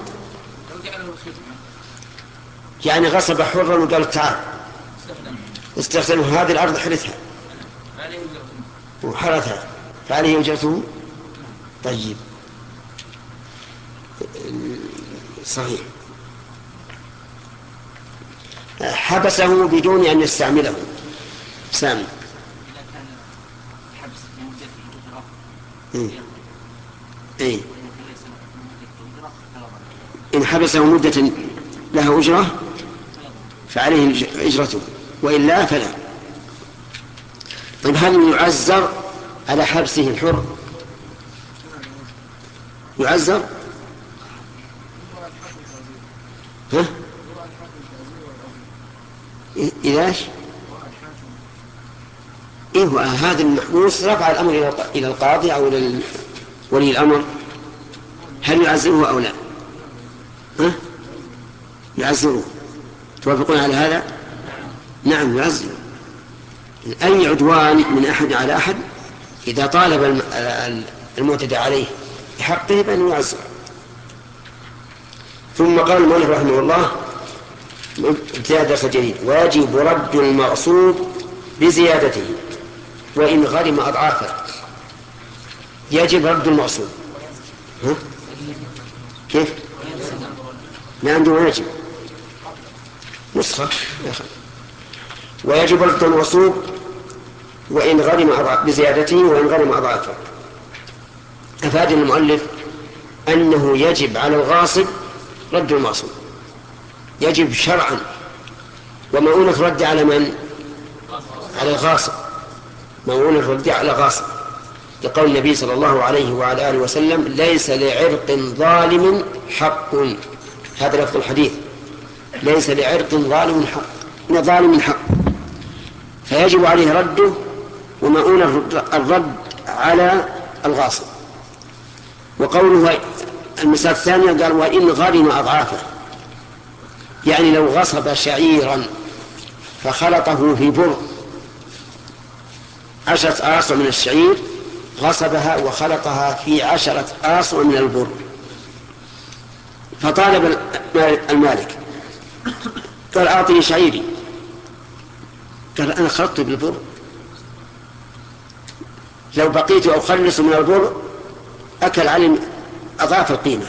يعني غصب حرا وقال تعال استخدموا هذه الارض حرثها وحرثها فعليه اجرته. طيب صحيح. حبسه بدون ان يستعمله. سامي. إيه؟ إيه؟ إن حبسه مدة لها أجرة فعليه أجرته، وإلا فلا. طيب هل يعزر على حبسه الحر؟ يعزر؟ ها؟ إذاش؟ إيه هو هذا المحبوس رفع الأمر إلى القاضي أو إلى ولي الأمر، هل يعزره أو لا؟ ها؟ يعزره. توافقون على هذا؟ نعم يعزره. أي عدوان من أحد على أحد إذا طالب المعتدى عليه بحقه فإنه يعزره. ثم قال المؤلف رحمه الله ابتداء درس جديد: ويجب رد المغصوب بزيادته وإن غرم أضعافه. يجب رد المغصوب. ها؟ كيف؟ ما عنده واجب نسخة. ويجب رد المغصوب وإن غرم بزيادته وإن غرم أضعافه. أفاد المؤلف أنه يجب على الغاصب رد المغصوب، يجب شرعا. ومؤونة رد على من؟ على الغاصب. مؤونة رد على غاصب، لقول النبي صلى الله عليه وعلى آله وسلم: ليس لعرق ظالم حق. هذا لفظ الحديث: ليس لعرق ظالم حق، ظالم حق. فيجب عليه رده، ومؤونة الرد على الغاصب. وقوله المسألة الثانية قال: وإن غرم أضعافه، يعني لو غصب شعيرا فخلطه في بر عشرة آصع من الشعير، غصبها وخلطها في عشرة آصع من البر، فطالب المالك قال: أعطني شعيري. قال: أنا خلطت بالبر، لو بقيت أو خلص من البر أكل علم أضعاف القيمة.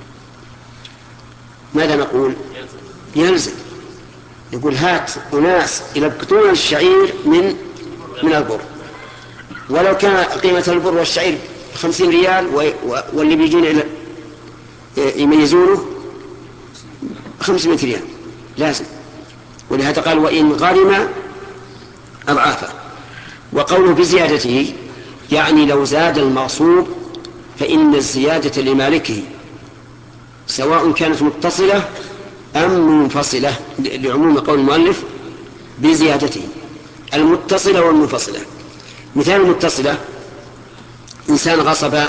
ماذا نقول؟ يلزم يقول: هات أناس يلقطون الشعير من من البر، ولو كان قيمة البر والشعير خمسين ريال واللي بيجون يميزونه خمسمائة ريال لازم. ولهذا قال: وإن غرم أضعافه. وقوله بزيادته يعني لو زاد المغصوب فإن الزيادة لمالكه سواء كانت متصلة أم منفصلة، لعموم قول المؤلف بزيادته. المتصلة والمنفصلة، مثال المتصلة: إنسان غصب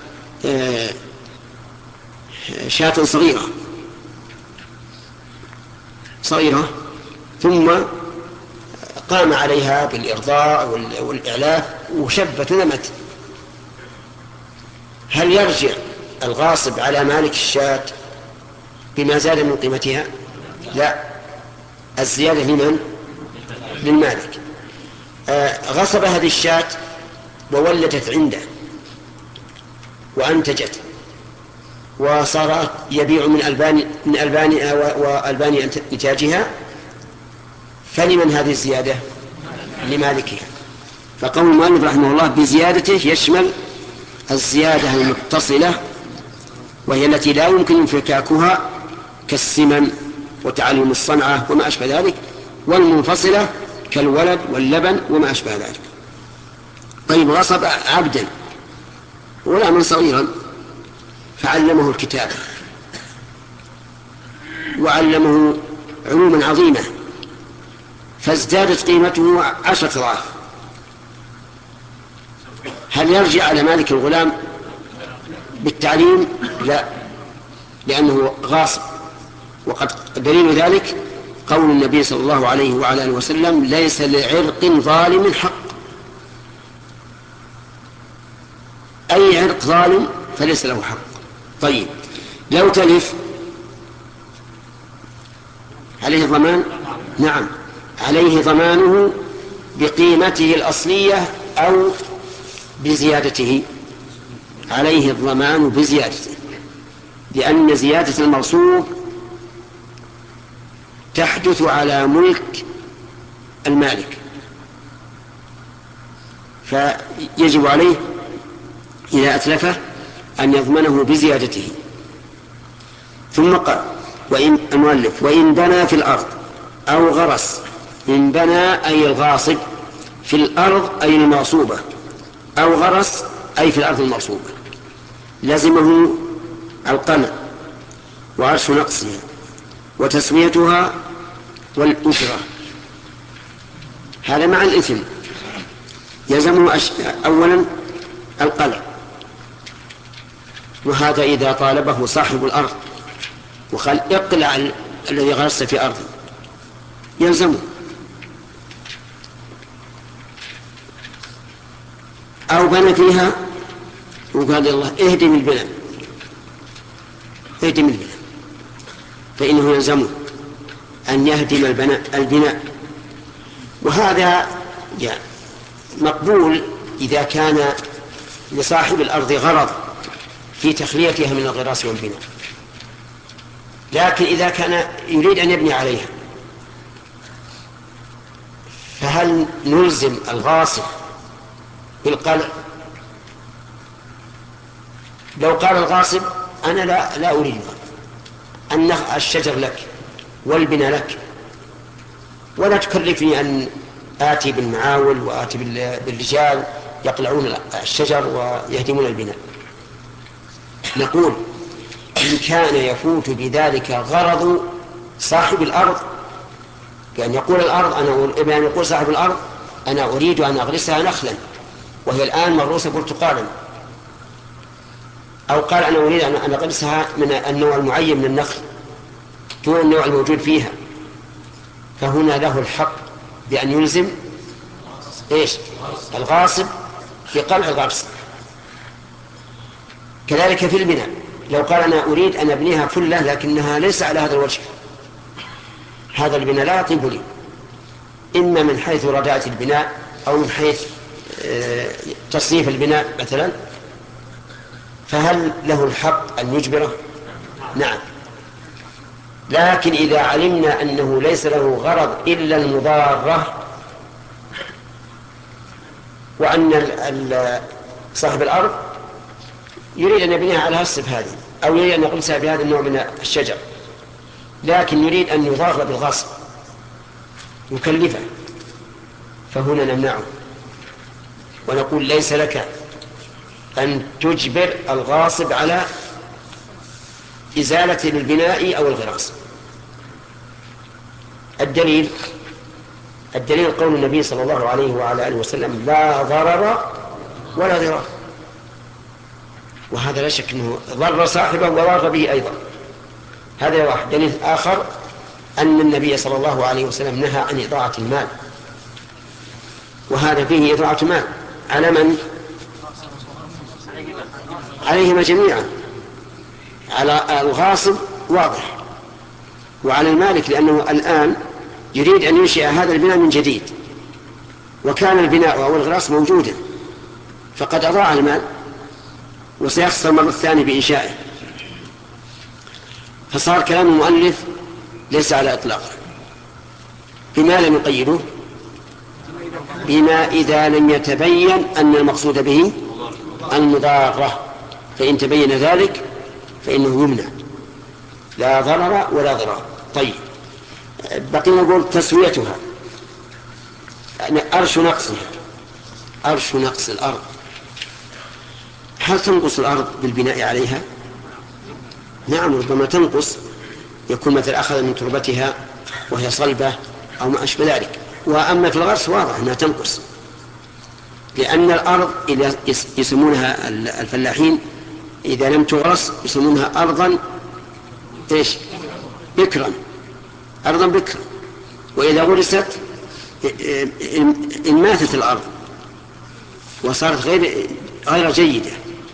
شاة صغيرة صغيرة ثم قام عليها بالإرضاع والإعلاف وشبت ونمت، هل يرجع الغاصب على مالك الشاة بما زاد من قيمتها؟ لا، الزيادة لمن؟ للمالك. آه غصب هذه الشاة وولدت عنده وأنتجت وصار يبيع من ألبان من ألبان وألبان إنتاجها، فلمن هذه الزيادة؟ لمالكها. فقول المؤلف رحمه الله بزيادته يشمل الزيادة المتصلة وهي التي لا يمكن انفكاكها كالسمن وتعلم الصنعة وما أشبه ذلك، والمنفصلة كالولد واللبن وما أشبه ذلك. طيب، غصب عبدا غلاما صغيرا فعلمه الكتاب وعلمه علوما عظيمة فازدادت قيمته عشرة أضعاف، هل يرجع على مالك الغلام بالتعليم؟ لا، لأنه غاصب. وقد دليل ذلك قول النبي صلى الله عليه وعلى آله وسلم: ليس لعرق ظالم حق. أي عرق ظالم فليس له حق. طيب، لو تلف عليه ضمان؟ نعم، عليه ضمانه بقيمته الأصلية أو بزيادته. عليه الضمان بزيادته، لأن زيادة المغصوب تحدث على ملك المالك، فيجب عليه إذا أتلفه أن يضمنه بزيادته. ثم قال: وإن المؤلف وإن بنى في الأرض أو غرس. إن بنى أي الغاصب، في الأرض أي المغصوبة، أو غرس أي في الأرض المغصوبة، لزمه القمع وعرش نقصها وتسويتها والأجرة. هذا مع الإثم. يلزمه أش... أولا القلع، وهذا إذا طالبه صاحب الأرض وقال: اقلع ال... الذي غرس في أرضه، يلزمه. أو بنى فيها وقال: الله اهدم البناء، اهدم البناء، فإنه يلزمه أن يهدم البناء البناء وهذا يعني مقبول إذا كان لصاحب الأرض غرض في تخليتها من الغراس والبناء. لكن إذا كان يريد أن يبني عليها، فهل نلزم الغاصب بالقلع؟ لو قال الغاصب: أنا لا, لا أريد أن الشجر لك والبناء لك، ولا تكلفني أن آتي بالمعاول وآتي بالرجال يقلعون الشجر ويهدمون البناء، نقول: إن كان يفوت بذلك غرض صاحب الأرض، بأن يقول الأرض أنا بأن يقول صاحب الأرض: أنا أريد أن أغرسها نخلا وهي الآن مغروسة برتقالا، أو قال: أنا أريد أن أغرسها من النوع المعين من النخل دون النوع الموجود فيها، فهنا له الحق بأن يلزم إيش؟ الغاصب في قلع الغرس. كذلك في البناء، لو قال: أنا أريد أن أبنيها فلة لكنها ليس على هذا الوجه، هذا البناء لا يطيب لي، إما من حيث رداءة البناء أو من حيث تصنيف البناء مثلا، فهل له الحق أن يجبره؟ نعم. لكن إذا علمنا أنه ليس له غرض إلا المضارة، وأن صاحب الأرض يريد أن يبنيها على الصف هذه أو يريد أن يقلسها بهذا النوع من الشجر، لكن يريد أن يضار بالغصب يكلفه، فهنا نمنعه ونقول ليس لك أن تجبر الغاصب على إزالة البناء أو الغراس. الدليل الدليل قول النبي صلى الله عليه وعلى آله وسلم لا ضرر ولا ضرار، وهذا لا شك أنه ضر صاحبه وضار به أيضا. هذا واحد. دليل آخر أن النبي صلى الله عليه وسلم نهى عن إضاعة المال، وهذا فيه إضاعة مال على من؟ عليهما جميعا، على الغاصب واضح، وعلى المالك لأنه الآن يريد أن ينشئ هذا البناء من جديد، وكان البناء أو الغراس موجودا فقد أضاع المال وسيخسر مرة ثانية بإنشائه. فصار كلام المؤلف ليس على إطلاقه. بما لم يقيده؟ بما إذا لم يتبين أن المقصود به المضارة، فإن تبين ذلك فإنه يمنع، لا ضرر ولا ضرار. طيب، بقي نقول تسويتها، أرش نقصها، أرش نقص الأرض. هل تنقص الأرض بالبناء عليها؟ نعم، ربما تنقص، يكون مثل أخذ من تربتها وهي صلبة أو ما أشبه ذلك. وأما في الغرس واضح أنها تنقص، لأن الأرض إذا يسمونها الفلاحين إذا لم تغرس يسمونها أرضا إيش؟ بكرا، أرضا بكرا. وإذا غرست انماتت الأرض وصارت غير غير جيدة،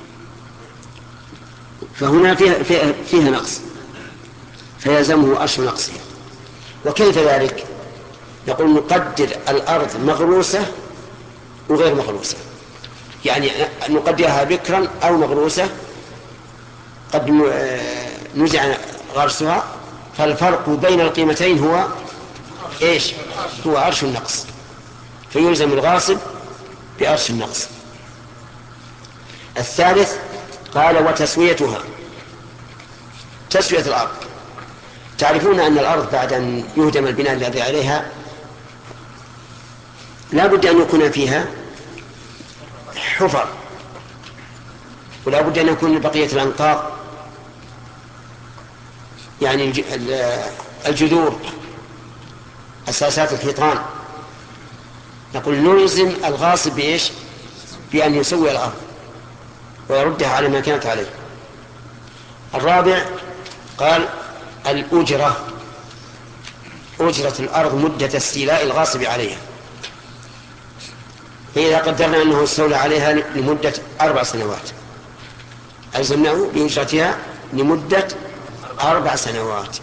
فهنا فيها, فيها, فيها نقص، فيلزمه أرش نقصها. وكيف ذلك؟ نقول نقدر الأرض مغروسة وغير مغروسة، يعني نقدرها بكرا أو مغروسة، قد نزع غرسها، فالفرق بين القيمتين هو إيش؟ هو أرش النقص، فيلزم الغاصب بأرش النقص. الثالث قال وتسويتها، تسوية الأرض. تعرفون أن الأرض بعد أن يهدم البناء الذي عليها لا بد أن يكون فيها حفر، ولا بد أن يكون بقية الأنقاض، يعني الجذور، أساسات الحيطان. نقول نلزم الغاصب بإيش؟ بأن يسوي الأرض ويردها على ما كانت عليه. الرابع قال الأجرة، أجرة الأرض مدة استيلاء الغاصب عليها. فإذا قدرنا أنه استولى عليها لمدة أربع سنوات ألزمناه بأجرتها لمدة أربع سنوات.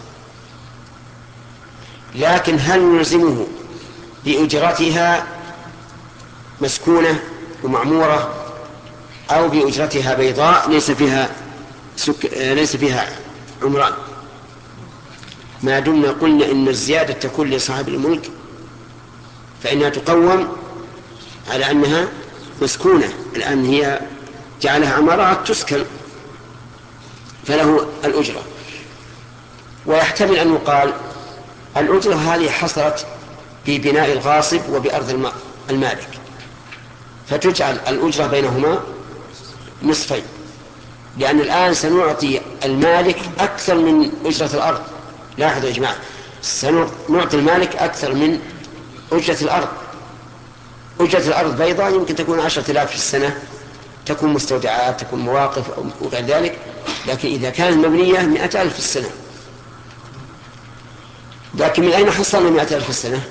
لكن هل نلزمه بأجرتها مسكونة ومعمورة أو بأجرتها بيضاء ليس فيها سك... ليس فيها عمران؟ ما دمنا قلنا إن الزيادة تكون لصاحب الملك فإنها تقوم على أنها مسكونة. الآن هي جعلها عمارات تسكن، فله الأجرة. ويحتمل أن يقال الأجرة هذه حصلت ببناء الغاصب وبأرض المالك، فتجعل الأجرة بينهما نصفين، لأن الآن سنعطي المالك أكثر من أجرة الأرض. لاحظوا يا جماعة، سنعطي المالك أكثر من أجرة الأرض. أجرة الأرض بيضاء يمكن تكون عشرة آلاف في السنة، تكون مستودعات، تكون مواقف وغير ذلك، لكن إذا كانت مبنية مئة ألف في السنة. لكن من أين حصلنا مئة ألف في السنة؟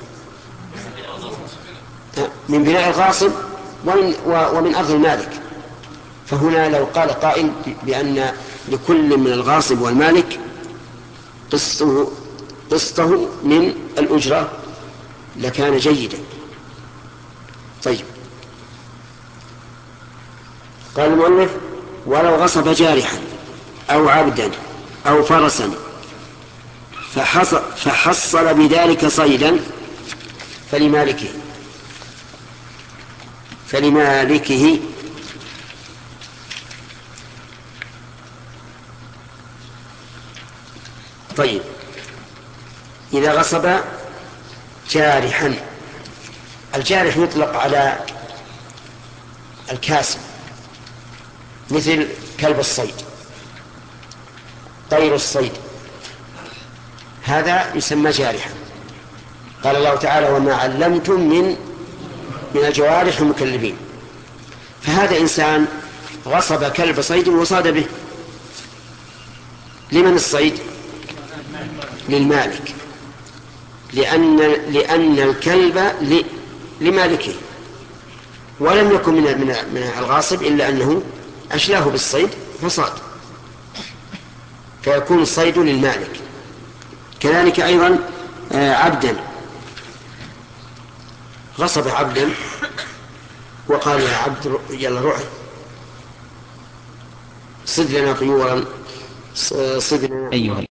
من بناء الغاصب ومن, ومن أرض المالك. فهنا لو قال قائل بأن لكل من الغاصب والمالك قسطه, قسطه من الأجرة لكان جيدا. طيب، قال المؤلف ولو غصب جارحا أو عبدا أو فرسا فحصل, فحصل بذلك صيدا فلمالكه فلمالكه طيب، إذا غصب جارحا، الجارح يطلق على الكاسب مثل كلب الصيد، طير الصيد، هذا يسمى جارحا. قال الله تعالى وما علمتم من من الجوارح المكلبين. فهذا إنسان غصب كلب صيد وصاد به. لمن الصيد؟ للمالك، لأن, لأن الكلب لمالكه، ولم يكن من, من, من الغاصب إلا أنه أشلاه بالصيد فصاد، فيكون الصيد للمالك. كذلك أيضا عبدا، غصب عبدا وقال يا عبد يلا روح صد لنا طيورا صد لنا